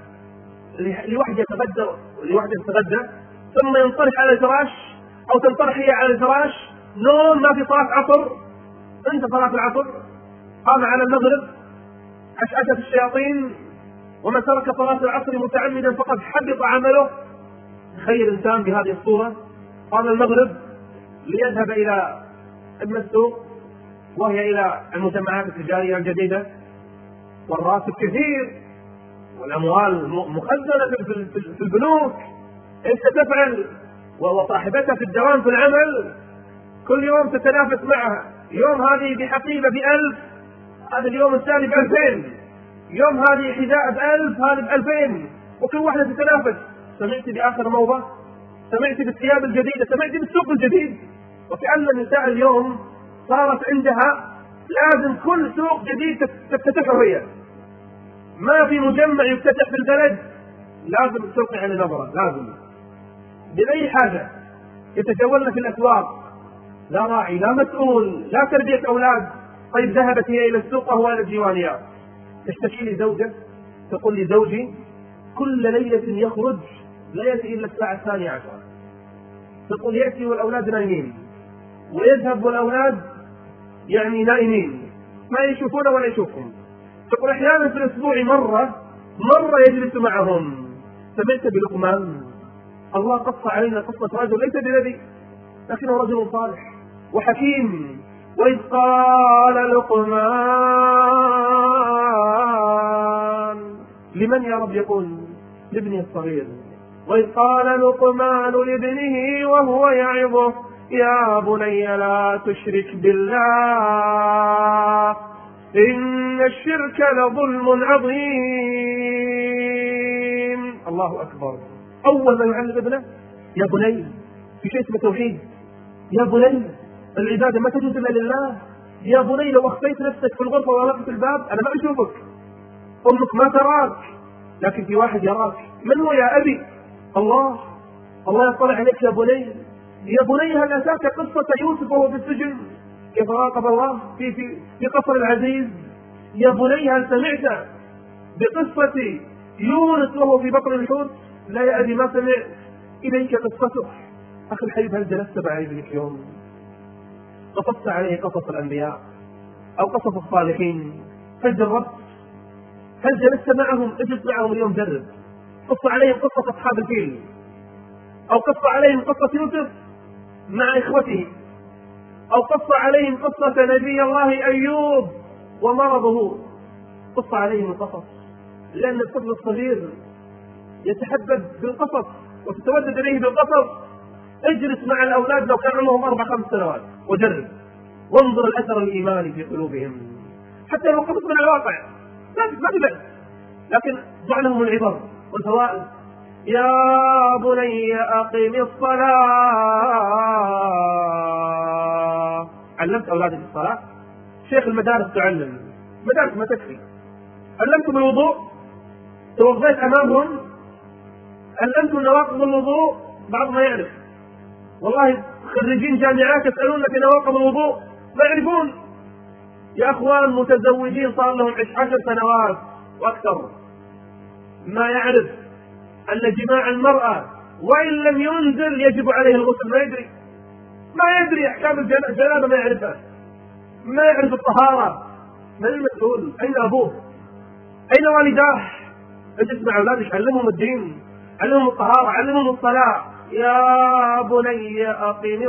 لوحدي يتغدى لوحدي يتغدى ثم ينطرح على الفراش أو تنطرح هي على الفراش، نوم، ما في صلاة عصر. انت صلاة العصر، قام على المغرب، أشعثت الشياطين، ومن ترك صلاة العصر متعمدا فقد حبط عمله. تخيل إنسان بهذه الصورة قام المغرب ليذهب إلى إما السوق وهي إلى المجمعات التجارية الجديدة، والراتب كثير والأموال مخزنة في البنوك، أنت تفعل، وصاحبتها في الدوام في العمل كل يوم تتنافس معها. يوم هذه بحقيبة بألف، هذا اليوم الثاني بألفين، يوم هذه حذاء بألف، هذا بألفين، وكل واحدة تتنافس. سمعت بآخر موضة، سمعت بالثياب الجديدة، سمعت بالسوق الجديد. وكأن النساء اليوم صارت عندها لازم كل سوق جديد تفتتحه هي، ما في مجمع يفتتح في البلد لازم تلقي على نظرة، لازم بأي حاجة. يتجولن في الأسواق، لا راعي لا مسؤول لا تربية أولاد. طيب ذهبت هي إلى السوق وهو إلى الديوانيات، تشتكي لي زوجة تقول لي: زوجي كل ليلة يخرج لا يأتي إلا الساعة الثانية عشر. تقول: يأتي والأولاد نايمين، ويذهب والأولاد يعني نائمين، ما يشوفون ولا يشوفهم. تقول: أحيانا في الأسبوع مرة مرة يجلس معهم. سمعت بلقمان؟ الله قص علينا قصة رجل ليس بنبي لكنه رجل صالح وحكيم. وإذ قال لقمان لمن يا رب؟ يقول لابنه الصغير. وإذ قال لقمان لابنه وهو يعظه: يا بني لا تشرك بالله إن الشرك لظلم عظيم. الله أكبر. أول ما يعلم ابنه: يا بني، في شيء اسمه توحيد، يا بني العبادة ما تجوز إلا لله، يا بني لو أخفيت نفسك في الغرفة وغلقت الباب أنا ما أشوفك، أمك ما تراك لكن في واحد يراك. من هو يا أبي؟ الله. الله يطلع عليك يا بني، يا بني هل أتاك قصة يوسف وهو في السجن كيف راقب الله في في في قصر العزيز؟ يا بني هل سمعت بقصة يونس وهو في بطن الحوت؟ لا يا أبي ما سمعت، إليك قصته. أخي الحبيب هل جلست معي ذلك يوم قصصت عليه قصص الأنبياء أو قصص الصالحين؟ هل جربت؟ هل جلست معهم؟ اجلس معهم اليوم، جرب قص عليهم قصة أصحاب الفيل، أو قص عليهم قصة يوسف مع إخوته، أو قص عليهم قصة نبي الله أيوب ومرضه. قص عليهم القصص، لأن الطفل الصغير يتحبب بالقصص وتتودد إليه بالقصص. اجلس مع الأولاد لو كان عمرهم أربع خمس سنوات وجرب وانظر الأثر الإيماني في قلوبهم، حتى لو قصص من الواقع ما في بأس، لكن ضع لهم العبر والفوائد. يا بني أقم الصلاة. علمت أولادك الصلاة؟ شيخ المدارس تعلم، مدارس ما تكفي. علمتم الوضوء؟ توضيت أمامهم؟ علمتم نواقض الوضوء؟ بعض ما يعرف، والله خريجين جامعات يسألون في نواقض الوضوء ما يعرفون. يا أخوان متزوجين صار لهم عشر سنوات وأكثر ما يعرف أن جماع المرأة وإن لم ينزل يجب عليه الغسل، ما يدري ما يدري أحكام الجنابة، ما يعرفها، ما يعرف الطهارة. من المسؤول؟ أين أبوه؟ أين والداه؟ اجلس مع أولادك، علمهم الدين، علمهم الطهارة، علمهم الصلاة. يا بني أقم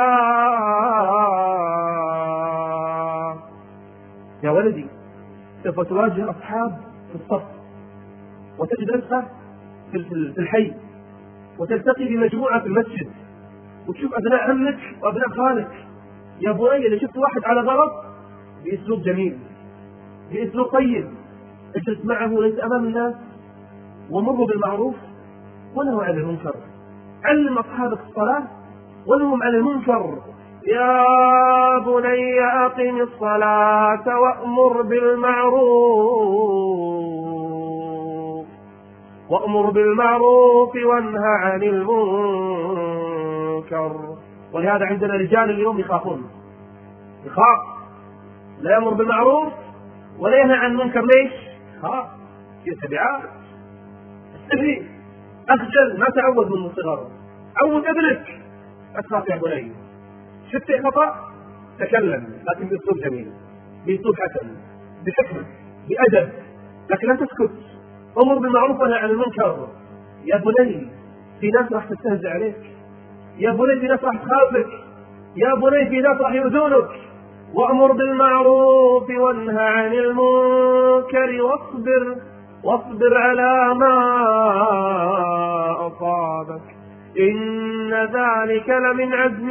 الصلاة. يا ولدي سوف تواجه أصحاب في الصف وتجد نفسك في الحي وتلتقي بمجموعة في المسجد وتشوف أبناء عمك وأبناء خالك. يا بني إذا شفت واحد على غلط بأسلوب جميل بأسلوب طيب اجلس معه ليس أمام الناس ومروا بالمعروف ونهوا عن المنكر. علم أصحابك الصلاة ونههم عن المنكر. يا بني أقم الصلاة وأمر بالمعروف وأمر بالمعروف وانهى عن المنكر. ولهذا عندنا رجال اليوم يخافون، يخاف لا يأمر بالمعروف ولا ينهى عن المنكر. ليش؟ خاف يتبعات استفيد أخجل، ما تعود من الصغر. عود ابنك أخاف يا بني، شفت خطأ تكلم لكن بأسلوب جميل، بأسلوب حسن، بحكمة، بأدب، لكن لا تسكت. أمر بالمعروف ونهى عن المنكر. يا بني في ناس راح تستهزئ عليك، يا بني في ناس راح تخافك، يا بني في ناس راح يؤذونك. وأمر بالمعروف وانهى عن المنكر واصبر واصبر على ما أصابك إن ذلك لمن عزم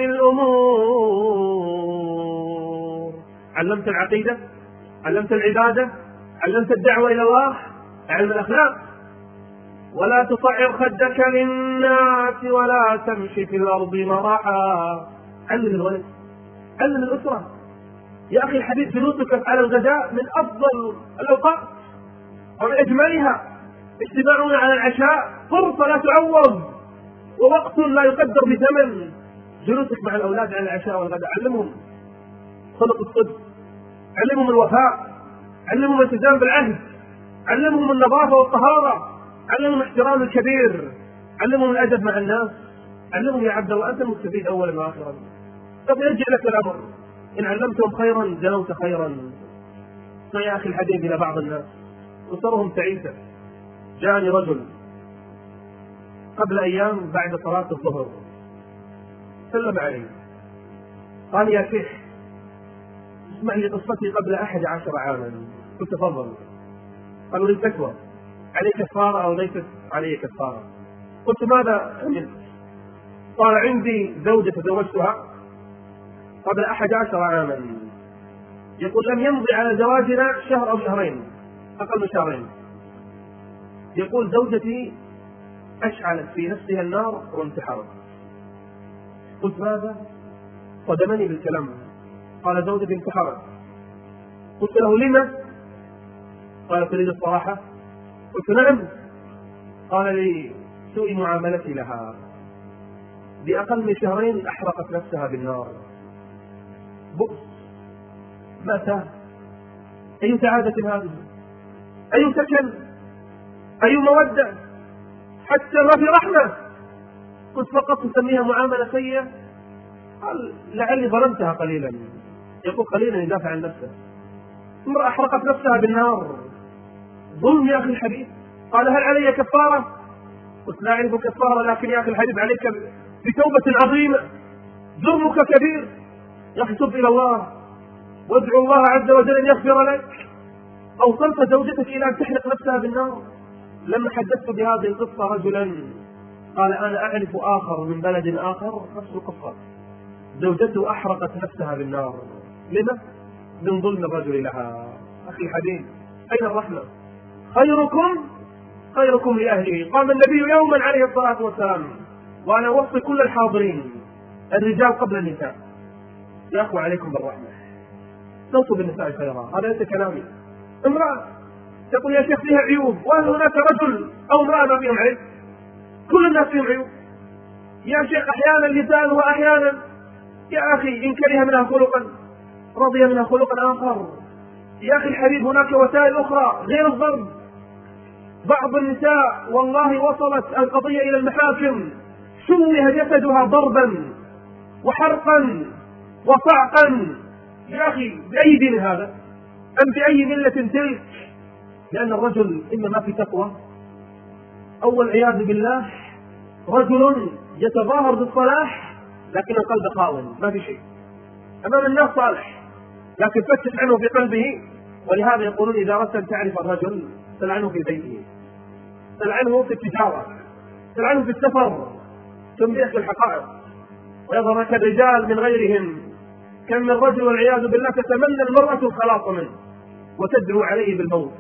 الأمور. علمت العقيدة، علمت العبادة، علمت الدعوة إلى الله، علم الأخلاق. ولا تصعر خدك للناس ولا تمشي في الأرض مرحا. علم الولد، علم الأسرة. يا أخي الحبيب جلوسك على الغداء من أفضل الأوقات ومن أجملها. اجتماعنا على العشاء فرصة لا تعوض ووقت لا يقدر بثمن. جلوسك مع الأولاد على العشاء والغداء، علمهم خلق الصدق، علمهم الوفاء، علمهم الالتزام بالعهد، علمهم النظافة والطهارة، علمهم احترام الكبير، علمهم الأدب مع الناس. علمهم يا عبد الله أنت المستفيد أولا وآخرا. طب يرجع لك الأمر، إن علمتهم خيرا جنوت خيرا. يا أخي الحبيب إلى بعض الناس أسرهم تعيسة. جاءني رجل قبل أيام بعد صلاة الظهر سلم علي قال يا شيخ اسمع لي قصتي قبل أحد عشر عاما. قلت تفضل. قالوا لي تكوى عليك كفارة أو ليست علي كفارة؟ قلت ماذا عملت؟ قال عندي زوجة تزوجتها قبل أحد عشر عاما، يقول لم يمضي على زواجنا شهر أو شهرين، أقل من شهرين. يقول زوجتي أشعلت في نفسها النار وانتحرت. قلت ماذا؟ صدمني بالكلام. قال زوجتي انتحرت. قلت له لما؟ قال تريد الصراحة؟ قلت نعم. قال لي سوء معاملتي لها بأقل من شهرين أحرقت نفسها بالنار. بؤس، مأساة. أي سعادة هذه؟ أي سكن؟ أي مودة؟ حتى ما في رحمة. كنت فقط تسميها معاملة سيئة. قال لعلي ظلمتها قليلا، يقول قليلا يدافع عن نفسه. امرأة أحرقت نفسها بالنار، ظلم يا أخي الحبيب. قال هل علي كفارة؟ قلت لا أعرف كفارة، لكن يا أخي الحبيب عليك بتوبة عظيمة، جرمك كبير. يا أخي تب إلى الله وادعو الله عز وجل أن يغفر لك. أوصلت زوجتك إلى أن تحرق نفسها بالنار. لما حدثت بهذه القصة رجلا قال أنا أعرف آخر من بلد آخر نفس القصة، زوجته أحرقت نفسها بالنار. لما؟ من ظلم الرجل لها. أخي الحبيب أين الرحمة؟ خيركم خيركم لأهله. قام النبي يوما عليه الصلاة والسلام، وأنا أوصي كل الحاضرين الرجال قبل النساء، يا أخوة عليكم بالرحمة، توصوا بالنساء خيرا. هذا ليس كلامي. امرأة تقول يا شيخ فيها عيوب، وهل هناك رجل أو امرأة ما فيهم عيب؟ كل الناس فيهم عيوب يا شيخ، أحيانا لسان وأحيانا. يا أخي إن كره منها خلقا رضي منها خلقا آخر. يا أخي الحبيب هناك وسائل أخرى غير الضرب. بعض النساء والله وصلت القضية إلى المحاكم، شوه جسدها ضربا وحرقا وصعقا. يا أخي بأي دين هذا؟ أم بأي ملة تلك؟ لأن الرجل إما ما في تقوى، أو والعياذ بالله رجل يتظاهر بالصلاح لكن القلب خاون، ما في شيء. أمام الناس صالح لكن فتش عنه في قلبه. ولهذا يقولون إذا أردت أن تعرف الرجل سل عنه في بيته، سل عنه في التجارة، سل عنه في السفر، تنبئك بالحقائق ويظهر لك الرجال من غيرهم. كم من رجل والعياذ بالله تتمنى المرأة الخلاص منه وتدعو عليه بالموت.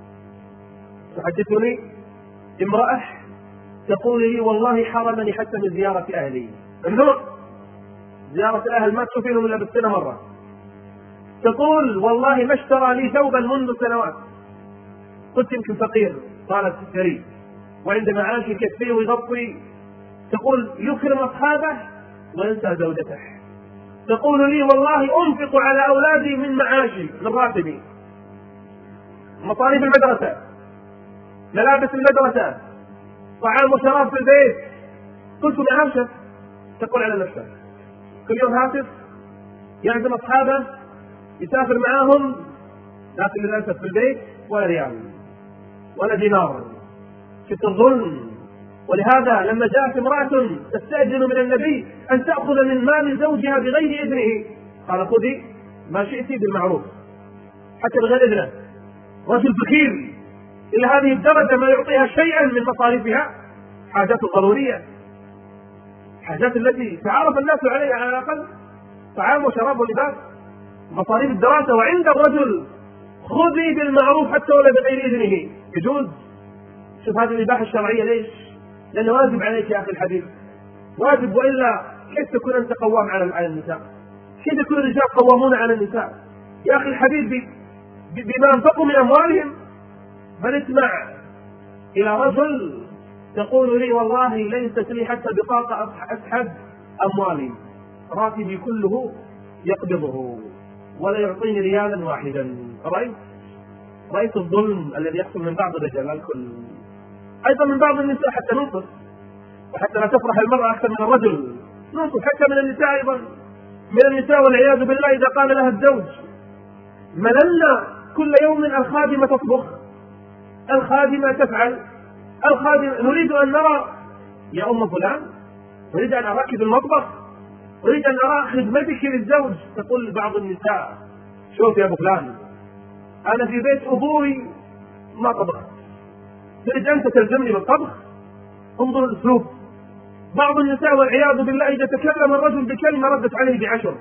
تحدثني امرأة تقول لي والله حرمني حتى من زيارة أهلي. ممنوع زيارة الأهل، ما تشوفينهم إلا بالسنة مرة. تقول والله ما اشترى لي ثوبا منذ سنوات. قلت يمكن فقير، قالت ثري وعند معاشي يكفيه ويغطي. تقول يكرم أصحابه وينسى زوجته. تقول لي والله أنفق على أولادي من معاشي من راتبي، مصاريف المدرسة، ملابس المدرسة، طعام وشراب في البيت. قلت معاشة. تقول على نفسه كل يوم هاتف، يعزم أصحابه، يسافر معاهم، لكن للأسف في البيت ولا ريال ولا دينار. شفت الظلم. ولهذا لما جاءت امرأة تستأذن من النبي أن تأخذ من مال زوجها بغير إذنه قال خذي ما شئت بالمعروف حتى بغير إذنه. رجل بخيل إلى هذه الدرجة ما يعطيها شيئا من مصاريفها، حاجات ضرورية، حاجات التي تعرف الناس عليها على الأقل، طعام وشراب ولباس، مصاريف الدراسة. وعند الرجل خذي بالمعروف حتى ولا بغير إذنه، يجوز. شوف هذه الإباحة الشرعية ليش؟ لأنه واجب عليك يا أخي الحبيب، واجب، وإلا كيف تكون أنت قوام على النساء؟ كيف يكون الرجال قوامون على النساء؟ يا أخي الحبيب بما أنفقوا من أموالهم. بل اسمع إلى رجل تقول لي والله ليست لي حتى بطاقة أسحب أموالي، راتبي كله يقبضه ولا يعطيني ريالا واحدا. رأيت رأيت الظلم الذي يحصل من بعض الرجال الكل، أيضا من بعض النساء. حتى ننصف، وحتى لا تفرح المرأة أكثر من الرجل، ننصف حتى من النساء أيضا. من النساء والعياذ بالله إذا قال لها الزوج مللنا كل يوم الخادمة تطبخ، الخادمة تفعل، الخادمة نريد أن نرى يا أم فلان، نريد أن أراك في المطبخ، أريد أن أرى خدمتك للزوج. تقول بعض النساء شوف يا أبو فلان أنا في بيت أبوي ما طبخت، تريد أنت تلزمني بالطبخ؟ انظر الأسلوب. بعض النساء والعياذ بالله إذا تكلم الرجل بكلمة ردت عليه بعشر،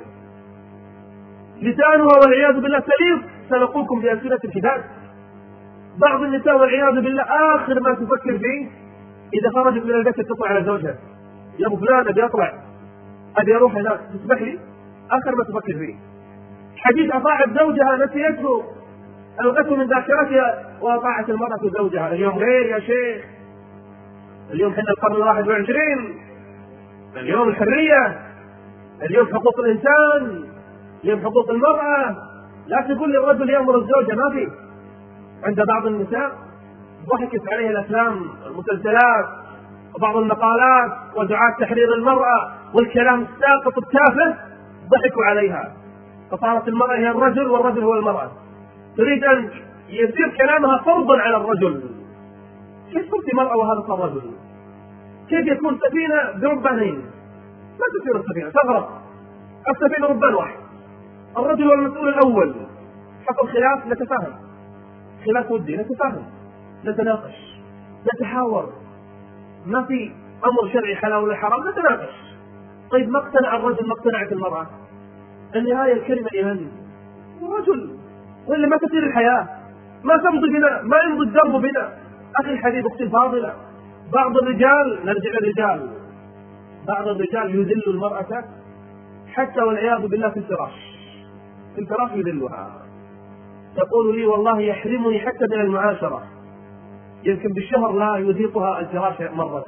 لسانها والعياذ بالله سليط سنقولكم بألسنة الحداد. بعض النساء والعياذ بالله آخر ما تفكر فيه إذا خرجت من البيت تطلع على زوجها، يا أبو فلان أبي أطلع، أبي أروح هناك، تسمح لي؟ آخر ما تفكر فيه. حديث أطاعت زوجها نسيته، ألغته من ذاكرتها وأطاعت المرأة زوجها. اليوم غير يا شيخ، اليوم حنا القرن الواحد والعشرين، اليوم الحرية، اليوم حقوق الإنسان، اليوم حقوق المرأة. لا تقول للرجل يأمر الزوجة، ما في. عند بعض النساء ضحكت عليه الأفلام المسلسلات وبعض المقالات ودعاة تحرير المرأة والكلام الساقط التافه، ضحكوا عليها، فصارت المرأة هي الرجل والرجل هو المرأة. تريد أن يصير كلامها فرضا على الرجل. كيف صرت مرأة وهذا صار رجل؟ كيف يكون سفينة بربانين؟ ما تصير السفينة، تغرق. السفينة ربان واحد، الرجل هو المسؤول الأول. حصل خلاف، نتفاهم، خلاف ودي نتفاهم، نتناقش، نتحاور، ما في أمر شرعي حلال ولا حرام، نتناقش. طيب ما اقتنع الرجل، ما اقتنعت المرأة، النهاية الكلمة لمن؟ الرجل. وإلا ما تسير الحياة، ما تمضي بنا، ما يمضي الدرب بنا. أخي الحبيب، أختي الفاضلة، بعض الرجال، نرجع للرجال، بعض الرجال يذل المرأة حتى والعياذ بالله في الفراش، في الفراش يذلها. تقول لي والله يحرمني حتى من المعاشرة، يمكن بالشهر لا يذيقها الفراش مرة.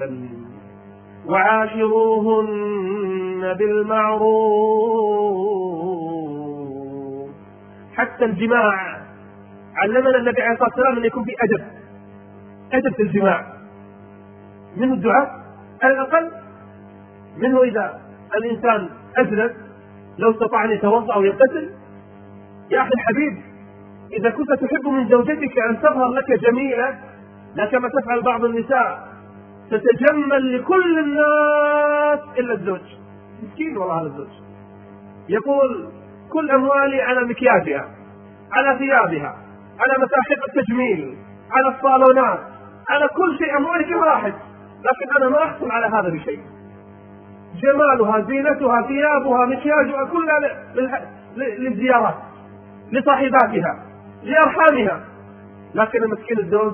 وعاشروهن بالمعروف. حتى الجماع علمنا النبي عليه الصلاة والسلام أن يكون في أدب، أدب في الجماع. منه الدعاء على الأقل، منه إذا الإنسان أذنب لو استطاع أن يتوضأ أو يغتسل. يا أخي الحبيب، إذا كنت تحب من زوجتك أن تظهر لك جميلة، لا كما تفعل بعض النساء تتجمل لكل الناس إلا الزوج. مسكين والله هذا الزوج، يقول كل أموالي على مكياجها، على ثيابها، على مساحيق التجميل، على الصالونات، على كل شيء، أموالي كم راحت، لكن أنا ما أحصل على هذا بشيء. جمالها، زينتها، ثيابها، مكياجها، كلها للزيارات، لصاحباتها، لأرحامها. لكن مسكين الزوج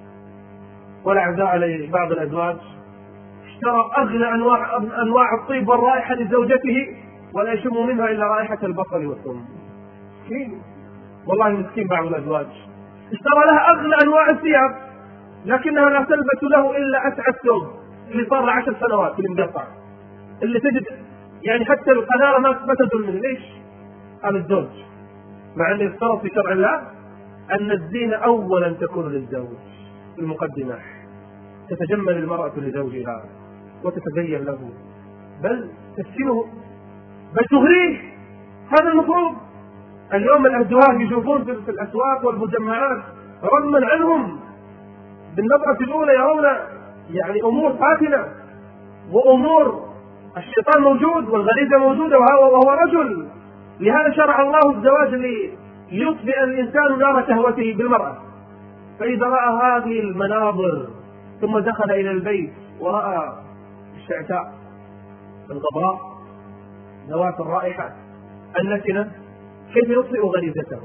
ولا عزاء عليه بعض الأزواج اشترى أغلى أنواع أنواع الطيب والرائحة لزوجته ولا يشم منها إلا رائحة البصل والثوم. مسكين والله، مسكين بعض الأزواج اشترى لها أغلى أنواع الثياب لكنها لا تلبس له إلا أسعد ثوب اللي صار له عشر سنوات في المقطع، اللي تجد يعني حتى القنارة ما تزول منه. ليش؟ هذا الزوج، مع أن يفترض في شرع الله أن الزينة أولا تكون للزوج. في المقدمة تتجمل المرأة لزوجها وتتزين له، بل تسكنه، بل تغريه. هذا المفروض. اليوم الأزواج يشوفون في الأسواق والمجمعات رغما عنهم بالنظرة الأولى يرون يعني أمور فاتنة وأمور الشيطان موجود والغريزة موجودة وهو رجل. لهذا شرع الله الزواج ليطفئ الإنسان نار شهوته بالمرأة. فإذا رأى هذه المناظر ثم دخل إلى البيت ورأى الشعثاء الغبراء ذوات الرائحة النتنة، كيف يطفئ غريزته؟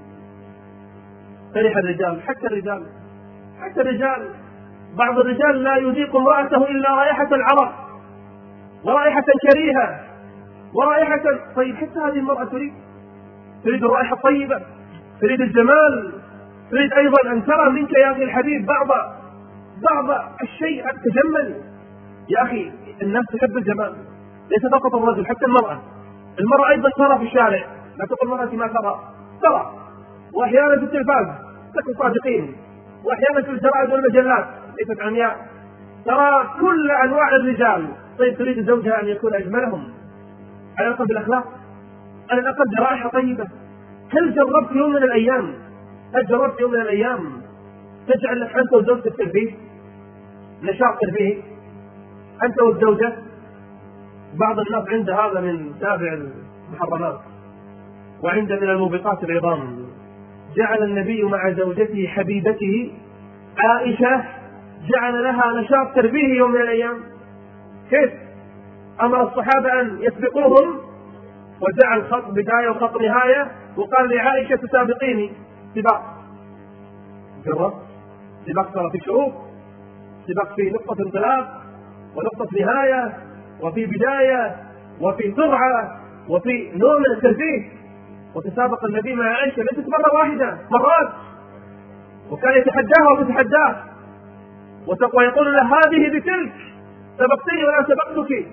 فرح الرجال، حتى الرجال حتى الرجال بعض الرجال لا يذيق امرأته إلا رائحة العرق ورائحة كريهة ورائحة. طيب حتى هذه المرأة تريد تريد الرائحة الطيبة، تريد الجمال، تريد أيضا أن ترى منك يا أخي الحبيب بعض بعض الشيء تجمل. يا أخي الناس تحب الجمال، ليس فقط الرجل، حتى المرأة. المرأة أيضا ترى في الشارع، لا تقول مرأتي ما ترى، ترى، وأحيانا في التلفاز، تكون صادقين، وأحيانا في الجرائد والمجلات ليست عمياء، ترى كل أنواع الرجال. طيب تريد زوجها أن يكون أجملهم على الأقل بالأخلاق، على الأقل برائحة طيبة. هل جربت يوم من الأيام هل جربت يوم من الأيام تجعل لك أنت وزوجتك ترفيه، نشاط ترفيهي أنت والزوجة؟ بعض الناس عند هذا من تابع المحرمات وعند من الموبقات العظام. جعل النبي مع زوجته حبيبته عائشة جعل لها نشاط ترفيهي يوم من الأيام. كيف؟ أمر الصحابة أن يسبقوهم وجعل خط بداية وخط نهاية وقال لعائشة تسابقيني. سباق جرب سباق ترى في شروط، سباق في نقطة انطلاق ونقطة نهاية وفي بداية وفي سرعة وفي نوع من الترفيه. وتسابق النبي مع عائشة ليست مرة واحدة، مرات، وكان يتحداها وتتحداه ويقول له هذه بتلك، سبقتني ولا سبقتك.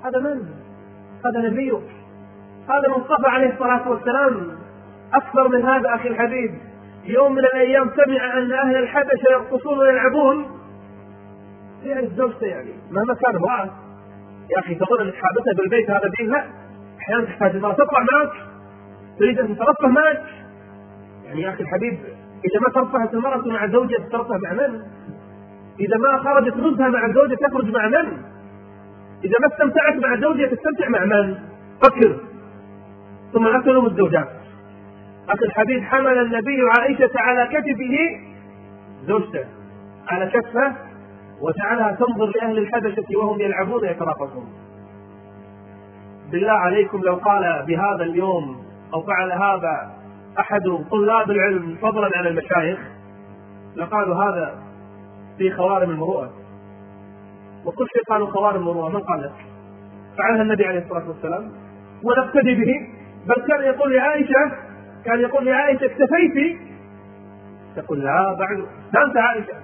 هذا من؟ هذا نبيك، هذا مصطفى عليه الصلاة والسلام. أكثر من هذا أخي الحبيب، يوم من الأيام سمع أن أهل الحبشة يرقصون ويلعبون، يعني زوجته يعني مهما كان امرأة يا أخي تظن أنك حابسها بالبيت هذا دين؟ لا، أحيانا تحتاج المرأة تطلع معك، تريد أن تترفه معك. يعني يا أخي الحبيب إذا ما ترفهت المرأة مع زوجها تترفه مع من؟ إذا ما خرجت نزهة مع زوجها تخرج مع من؟ إذا ما استمتعت مع زوجها تستمتع مع من؟ فكر. ثم لا تلوم الزوجات. أخي الحبيب حمل النبي عائشة على كتفه، زوجته على كتفه، وجعلها تنظر لأهل الحبشة وهم يلعبون يترقصون. بالله عليكم لو قال بهذا اليوم أو فعل هذا أحد طلاب العلم فضلا عن المشايخ لقالوا هذا في خوارم المروءة. وكل شيء قالوا خوارم المروءة، من قال لك؟ فعلها النبي عليه الصلاة والسلام ونقتدي به. بل كان يقول لعائشة كان يقول لعائشة اكتفيتي؟ تقول لا بعد أنت عائشة.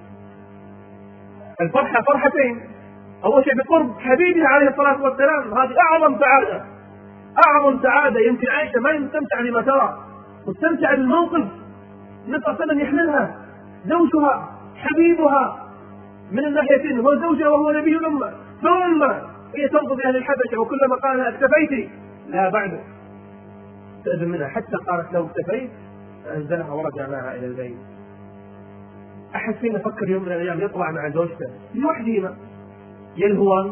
الفرحة فرحتين، أول شيء بقرب حبيبها عليه الصلاة والسلام، هذه أعظم سعادة، أعظم سعادة. يمكن عائشة ما يستمتع بما ترى، مستمتع بالموقف، النبي صلى الله عليه وسلم يحملها، زوجها حبيبها من الناحيتين، هو زوجها وهو نبي الأمة، ثم هي تنظر لأهل الحبشة وكلما قال لها اكتفيتي؟ لا بعد تأذن منها، حتى قالت لو اكتفيت أنزلها ورجع معها إلى البيت. أحد فينا فكر يوم من الأيام يطلع مع زوجته لوحدهما يلهوان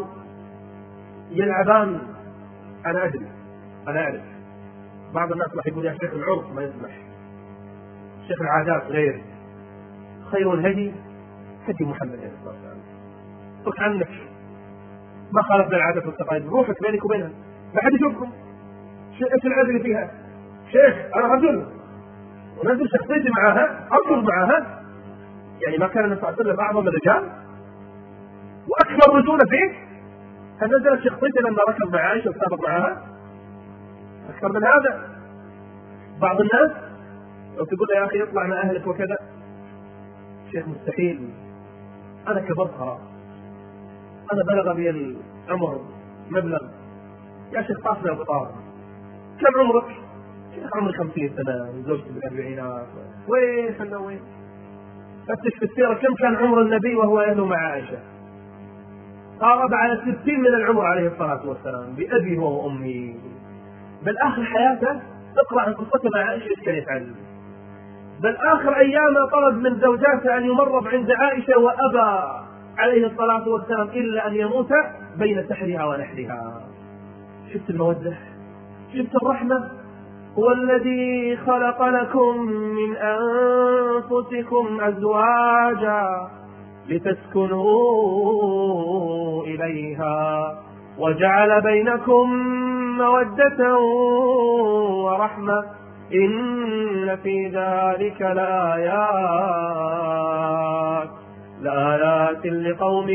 يلعبان؟ أنا أدري، أنا أعرف بعض الناس راح يقول يا شيخ العرف ما يسمح، شيخ العادات غير، خير الهدي هدي محمد عليه الصلاة والسلام. فك عنك، ما خالفنا العادات والتقاليد، روحك بينك وبينها ما حد يشوفكم، ايش العدل فيها؟ شيخ أنا رجل ونزل شخصيتي معها، أركض معها، يعني ما كان النبي صلى الله عليه وسلم أعظم الرجال وأكثر رجولة فيه؟ هل نزلت شخصيته لما ركض مع عائشة وسابق معها؟ أكثر من هذا. بعض الناس لو تقول له يا أخي اطلع مع أهلك وكذا، شيخ مستحيل، أنا كبرت خلاص، أنا بلغ بي العمر مبلغ، يا شيخ طافنا وبطار، كم عمرك؟ شيخ عمري خمسين سنة وزوجتي بالأربعينات، وين خلنا وين؟ فتش في السيرة كم كان عمر النبي وهو يهلو مع عائشة؟ قارب على ستين من العمر عليه الصلاة والسلام بأبي هو وأمي. بل آخر حياته اقرأ عن قصته مع عائشة ايش كان يفعل. بل آخر أيامه طلب من زوجاته أن يمرض عند عائشة وأبى عليه الصلاة والسلام إلا أن يموت بين سحرها ونحرها. شفت المودة؟ شفت الرحمة؟ هو الذي خلق لكم من أنفسكم أزواجا لتسكنوا إليها وجعل بينكم مودة ورحمة إن في ذلك لآيات لآيات لقوم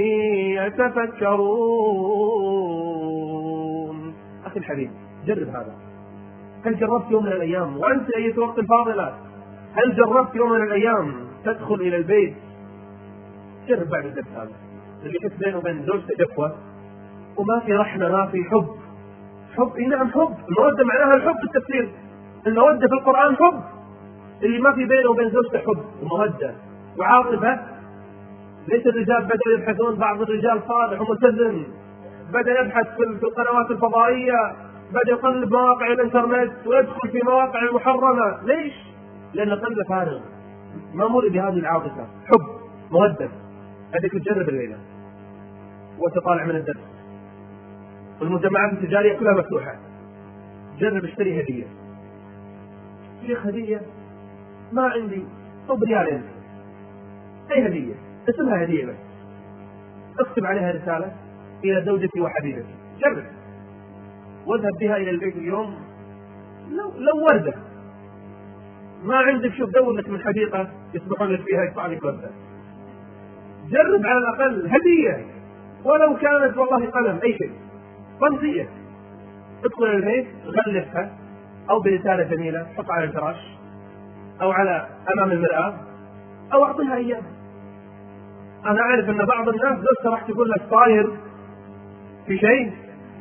يتفكرون. أخي الحبيب جرب هذا. هل جربت يوم من الأيام وأنت أية وقت الفاضلة، هل جربت يوم من الأيام تدخل إلى البيت؟ جرب بعد الدرس هذا اللي كنت بينه وبين زوجته جفوة وما في رحمة، ما في حب. حب إيه نعم حب، المودة معناها الحب بالتفسير، المودة في القرآن حب. اللي ما في بينه وبين زوجته حب ومودة وعاطفة. ليس الرجال بدأوا يبحثون، بعض الرجال صالح وملتزم بدأ يبحث في القنوات الفضائية، بدأ يقلب مواقع الانترنت ويدخل في مواقع المحرمة. ليش؟ لأن قلبه فارغ، ما مر بهذه العاطفة، حب مودة. هذيك تجرب الليلة وتطالع من الدرس والمجمعات التجارية كلها مفتوحة، جرب اشتري هدية. شيخ هدية ما عندي، طب ريالين، أي هدية اسمها هدية بس، اكتب عليها رسالة إلى زوجتي وحبيبتي، جرب واذهب بها إلى البيت اليوم. لو, لو وردة ما عندك، شوف دور لك من حديقة يسمحون لك فيها يدفع لك وردة. جرب على الأقل هدية ولو كانت والله قلم، أي شيء رمزية. ادخل البيت غلفها أو برسالة جميلة حط على الفراش أو على أمام المرآة أو أعطيها إياه. أنا أعرف أن بعض الناس بس راح تقول لك طاير في شيء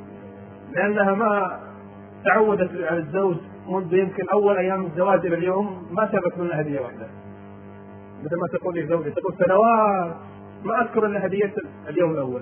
لأنها ما تعودت على الزوج منذ يمكن أول أيام الزواج إلى اليوم ما شافت منها هدية واحدة. مثل ما تقول لي زوجي تقول سنوات ما أذكر إلا هدية اليوم الأول.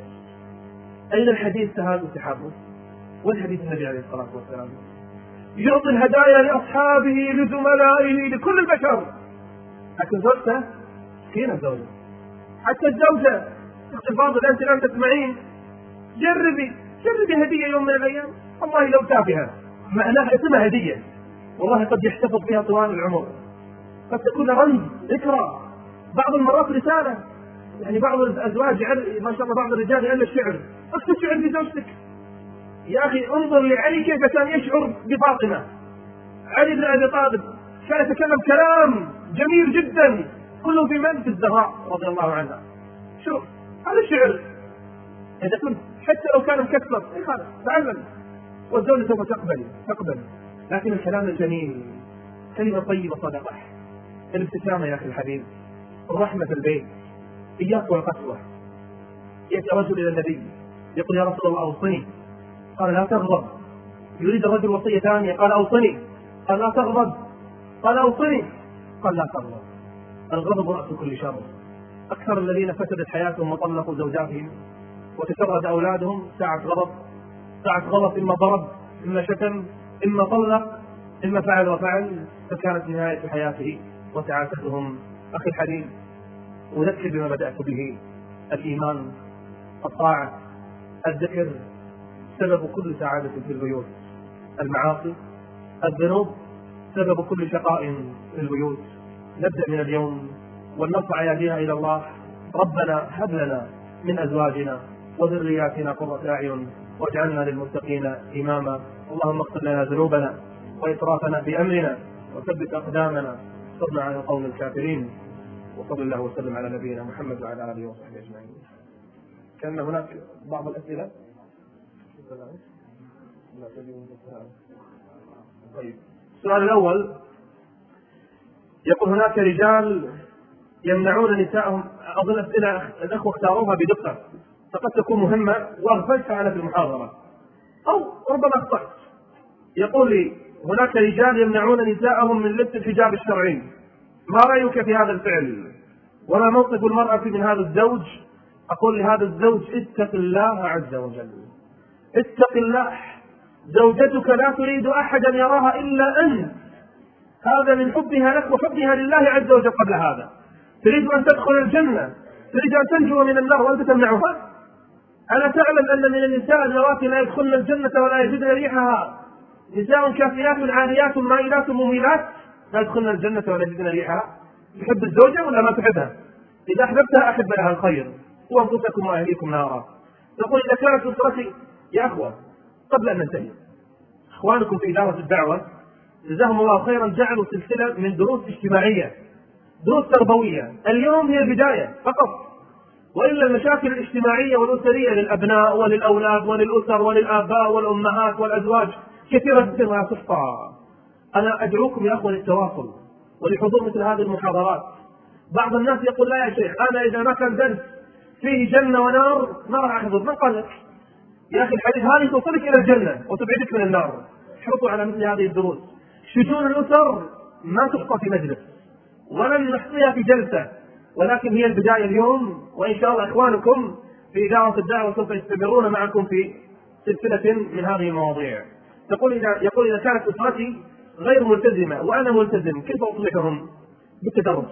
أين الحديث هذا وسحابه؟ والحديث النبي عليه الصلاة والسلام يعطي الهدايا لأصحابه لزملائه لكل البشر، لكن زوجته مسكينة زوجة. حتى الزوجة أختي الفاضلة أنت الآن تسمعين جربي جربي هدية يوم من الأيام، والله لو تافهة معناها اسمها هدية، والله قد يحتفظ بها طوال العمر، قد تكون رمز ذكرى، بعض المرات رسالة. يعني بعض الأزواج ما شاء الله بعض الرجال يعلم الشعر، اكتب شعر بزوجتك. يا أخي انظر لعلي كيف كان يشعر بفاطمة. علي بن أبي طالب كان يتكلم كلام جميل جدا كله في من في الزهراء رضي الله عنها. شوف هذا الشعر إذا كنت حتى لو كان مكسر تعلم، والزوجة سوف تقبل تقبل لكن الكلام الجميل، كلمة طيبة صدقة، الابتسامة يا أخي الحبيب، الرحمة في البيت، إياك والقسوة. يأتي رجل إلى النبي يقول يا رسول الله أوصني، قال لا تغضب. يريد الرجل وصية ثانية قال أوصني، قال لا تغضب، قال أوصني، قال لا تغضب. الغضب رأس كل شر. أكثر الذين فسدت حياتهم وطلقوا زوجاتهم وتشرد أولادهم ساعة غضب، ساعة غضب إما ضرب إما شتم إما طلق إما فعل وفعل، فكانت نهاية حياته وتعاستهم. أخي الحبيب أذكر بما بدأت به، الإيمان، الطاعة، الذكر سبب كل سعادة في البيوت، المعاصي، الذنوب سبب كل شقاء في البيوت. نبدأ من اليوم ونرفع أيدينا إلى الله، ربنا هب لنا من أزواجنا وذرياتنا قرة أعين واجعلنا للمتقين إماما. اللهم اغفر لنا ذنوبنا وإسرافنا في أمرنا وثبت أقدامنا وانصرنا على القوم الكافرين. وصلى الله وسلم على نبينا محمد وعلى آله وصحبه أجمعين. كان هناك بعض الأسئلة. طيب السؤال الأول يقول هناك رجال يمنعون نساءهم، أظن أسئلة الأخوة اختاروها بدقة فقد تكون مهمة وأغفلت على في المحاضرة أو ربما أخطأت. يقول لي هناك رجال يمنعون نساءهم من لبس الحجاب الشرعي، ما رأيك في هذا الفعل؟ وما موقف المرأة من هذا الزوج؟ أقول لهذا الزوج اتق الله عز وجل، اتق الله، زوجتك لا تريد أحدا يراها إلا أنت، هذا من حبها لك وحبها لله عز وجل. قبل هذا تريد أن تدخل الجنة، تريد أن تنجو من النار وأنت تمنعها؟ ألا تعلم أن من النساء اللواتي لا يدخلن الجنة ولا يجدن ريحها نساء كافيات عاريات مائلات مميلات لا يدخلن الجنة ولا يجدن ريحها؟ تحب الزوجة ولا ما تحبها؟ إذا أحببتها أحب لها الخير وأنفسكم وأهليكم نارا. تقول إذا كانت أسرتي يا أخوة، قبل أن ننتهي، إخوانكم في إدارة الدعوة جزاهم الله خيرا جعلوا سلسلة من دروس اجتماعية، دروس تربوية. اليوم هي البداية فقط، وإلا المشاكل الاجتماعية والأسرية للأبناء وللأولاد وللأسر وللآباء والأمهات والأزواج كثيرة جدا ولا تحصى. أنا أدعوكم يا أخوة للتواصل ولحضور مثل هذه المحاضرات. بعض الناس يقول لا يا شيخ أنا إذا ما كان درس فيه جنة ونار ما راح أحضر. من قال لك؟ يا أخي الحديث هذه توصلك إلى الجنة وتبعدك من النار. احرصوا على مثل هذه الدروس. شجون الأسر ما تحصى في مجلس ولن نحصيها في جلسة، ولكن هي البداية اليوم، وإن شاء الله إخوانكم في إدارة الدعوة سوف يستمرون معكم في سلسلة من هذه المواضيع. تقول إذا يقول إذا كانت أسرتي غير ملتزمة وأنا ملتزم كيف أصلحهم؟ بالتدرج،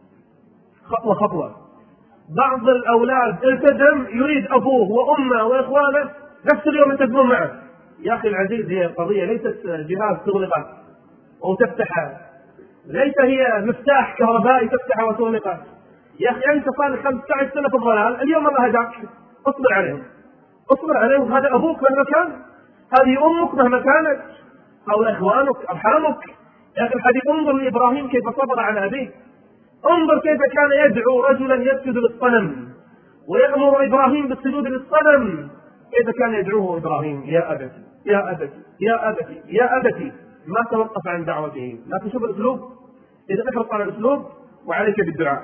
خطوة خطوة. بعض الأولاد التزم يريد أبوه وأمه وإخوانه نفس اليوم يلتزمون معه. يا أخي العزيز هي قضية ليست جهاز تغلقه أو تفتحه، ليس هي مفتاح كهربائي تفتحه وتغلقه. يا أخي أنت صار خمسة عشر سنة في الضلال، اليوم الله هداك، اصبر عليهم اصبر عليهم. هذا أبوك مهما كان، هذه أمك مهما كانت، أو إخوانك أرحامك. يا أخي الحديث انظر لإبراهيم كيف صبر على أبيه، انظر كيف كان يدعو رجلا يسجد للصنم ويأمر إبراهيم بالسجود للصنم، كيف كان يدعوه إبراهيم يا أبتي يا أبتي يا أبتي يا أبتي، ما توقف عن دعوته. لا تشوف الأسلوب، إذا احرص على الأسلوب وعليك بالدعاء.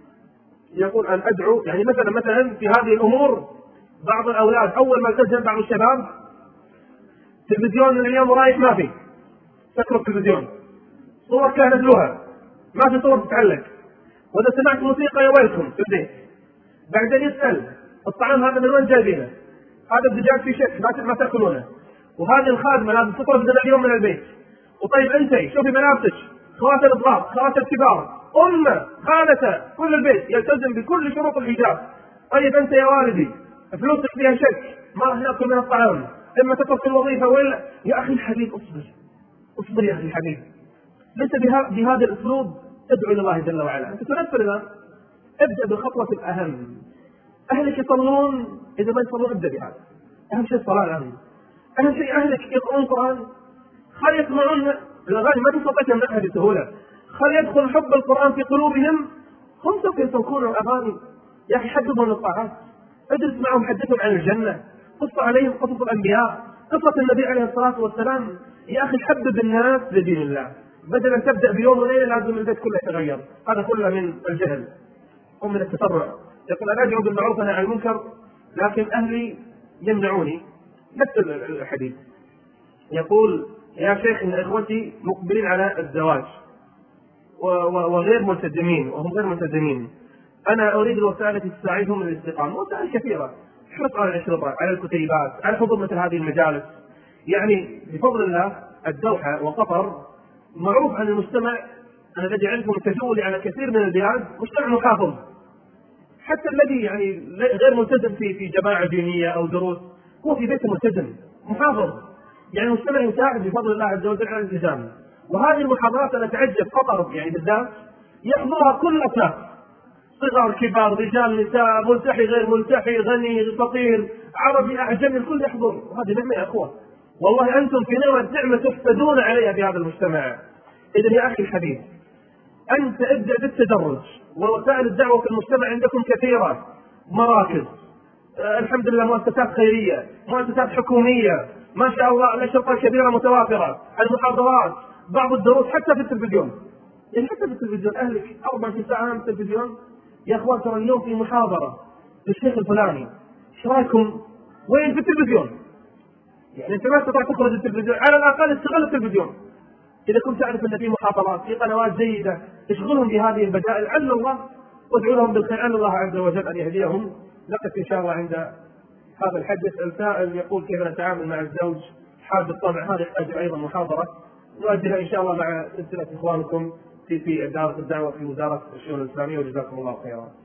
يقول أن أدعو، يعني مثلا مثلا في هذه الأمور بعض الأولاد أول ما التزم بعض الشباب تلفزيون من اليوم ورايح ما في، سكروا التلفزيون، صور كانت لها ما في صور تتعلق، وإذا سمعت موسيقى يا ويلكم في البيت. بعدين يسأل الطعام هذا من وين جايبينه؟ هذا الدجاج في شك ما تاكلونه، وهذه الخادمة لازم تطلب من اليوم من البيت. وطيب أنت شوفي ملابسك، خواتة الصغار، خواتة الكبار، أمه، خالته، كل البيت يلتزم بكل شروط الحجاب. طيب أنت يا والدي فلوسك فيها شك، ما راح ناكل من الطعام، إما تترك في الوظيفة ولا. يا أخي الحبيب اصبر، اصبر يا أخي الحبيب، ليس بهذا الأسلوب تدعو إلى الله جل وعلا. أنت تنفر الآن، ابدأ بالخطوة الأهم. أهلك يصلون، إذا ما يصلون ابدأ بهذا، أهم شيء الصلاة الآن. أهم شيء أهلك يقرؤون القرآن، خلي يسمعون الأغاني، ما تستطيع تمنعها بسهولة، خلي يدخل حب القرآن في قلوبهم، هم سوف يسوقون الأغاني. يا أخي حببهم للطاعات، اجلس معهم حدثهم عن الجنة، قص عليهم قصص الأنبياء، قصة النبي عليه الصلاة والسلام. يا أخي حبب الناس لدين الله، بدل أن تبدأ بيوم وليلة لازم البيت كله يتغير. هذا كله من الجهل ومن التسرع. يقول أنا أدعو بالمعروف ونهى عن المنكر لكن أهلي يمنعوني. نفس الحديث. يقول يا شيخ إن إخوتي مقبلين على الزواج وغير ملتزمين وهم غير ملتزمين، أنا أريد الوسائل التي تساعدهم من الاستقامة. وسائل كثيرة، حرص على الأشرطة، على الكتيبات، على حضور مثل هذه المجالس. يعني بفضل الله الدوحة وقطر معروف عن المجتمع، أنا الذي عندهم تجولي على كثير من البلاد، مجتمع محافظ، حتى الذي يعني غير ملتزم في في جماعة دينية أو دروس هو في بيته ملتزم محافظ. يعني المجتمع يساعد بفضل الله عز وجل على الالتزام. وهذه المحاضرات أنا أتعجب، قطر يعني بالذات يحضرها كل الأطياف، صغار كبار، رجال نساء، ملتحي غير ملتحي، غني فقير، عربي أعجمي، الكل يحضر. وهذه نعمة يا أخوة، والله أنتم في نعمة تحسدون عليها في هذا المجتمع. إذن يا أخي الحبيب أنت ابدأ بالتدرج، ووسائل الدعوة في المجتمع عندكم كثيرة، مراكز آه الحمد لله، مؤسسات خيرية، مؤسسات حكومية، ما شاء الله الأشرطة الكبيرة متوافرة، المحاضرات، بعض الدروس حتى في التلفزيون. يعني حتى في التلفزيون أهلك أربع ساعات في التلفزيون. يا أخوان ترى اليوم في محاضرة للشيخ الفلاني، إيش رأيكم؟ وين في التلفزيون؟ يعني أنت ما تستطيع تخرج التلفزيون، على الأقل استغل التلفزيون. إذا كنت تعرف أن في محاضرات في قنوات جيدة اشغلهم بهذه البدائل، عل الله وادعو لهم بالخير، عل الله عز وجل أن يهديهم. نقف إن شاء الله عند هذا الحديث. السائل يقول كيف نتعامل مع الزوج حاد الطبع، هذا يحتاج أيضا محاضرة نؤجلها إن شاء الله مع سلسلة إخوانكم في في إدارة الدعوة في وزارة الشؤون الإسلامية، وجزاكم الله خيرا.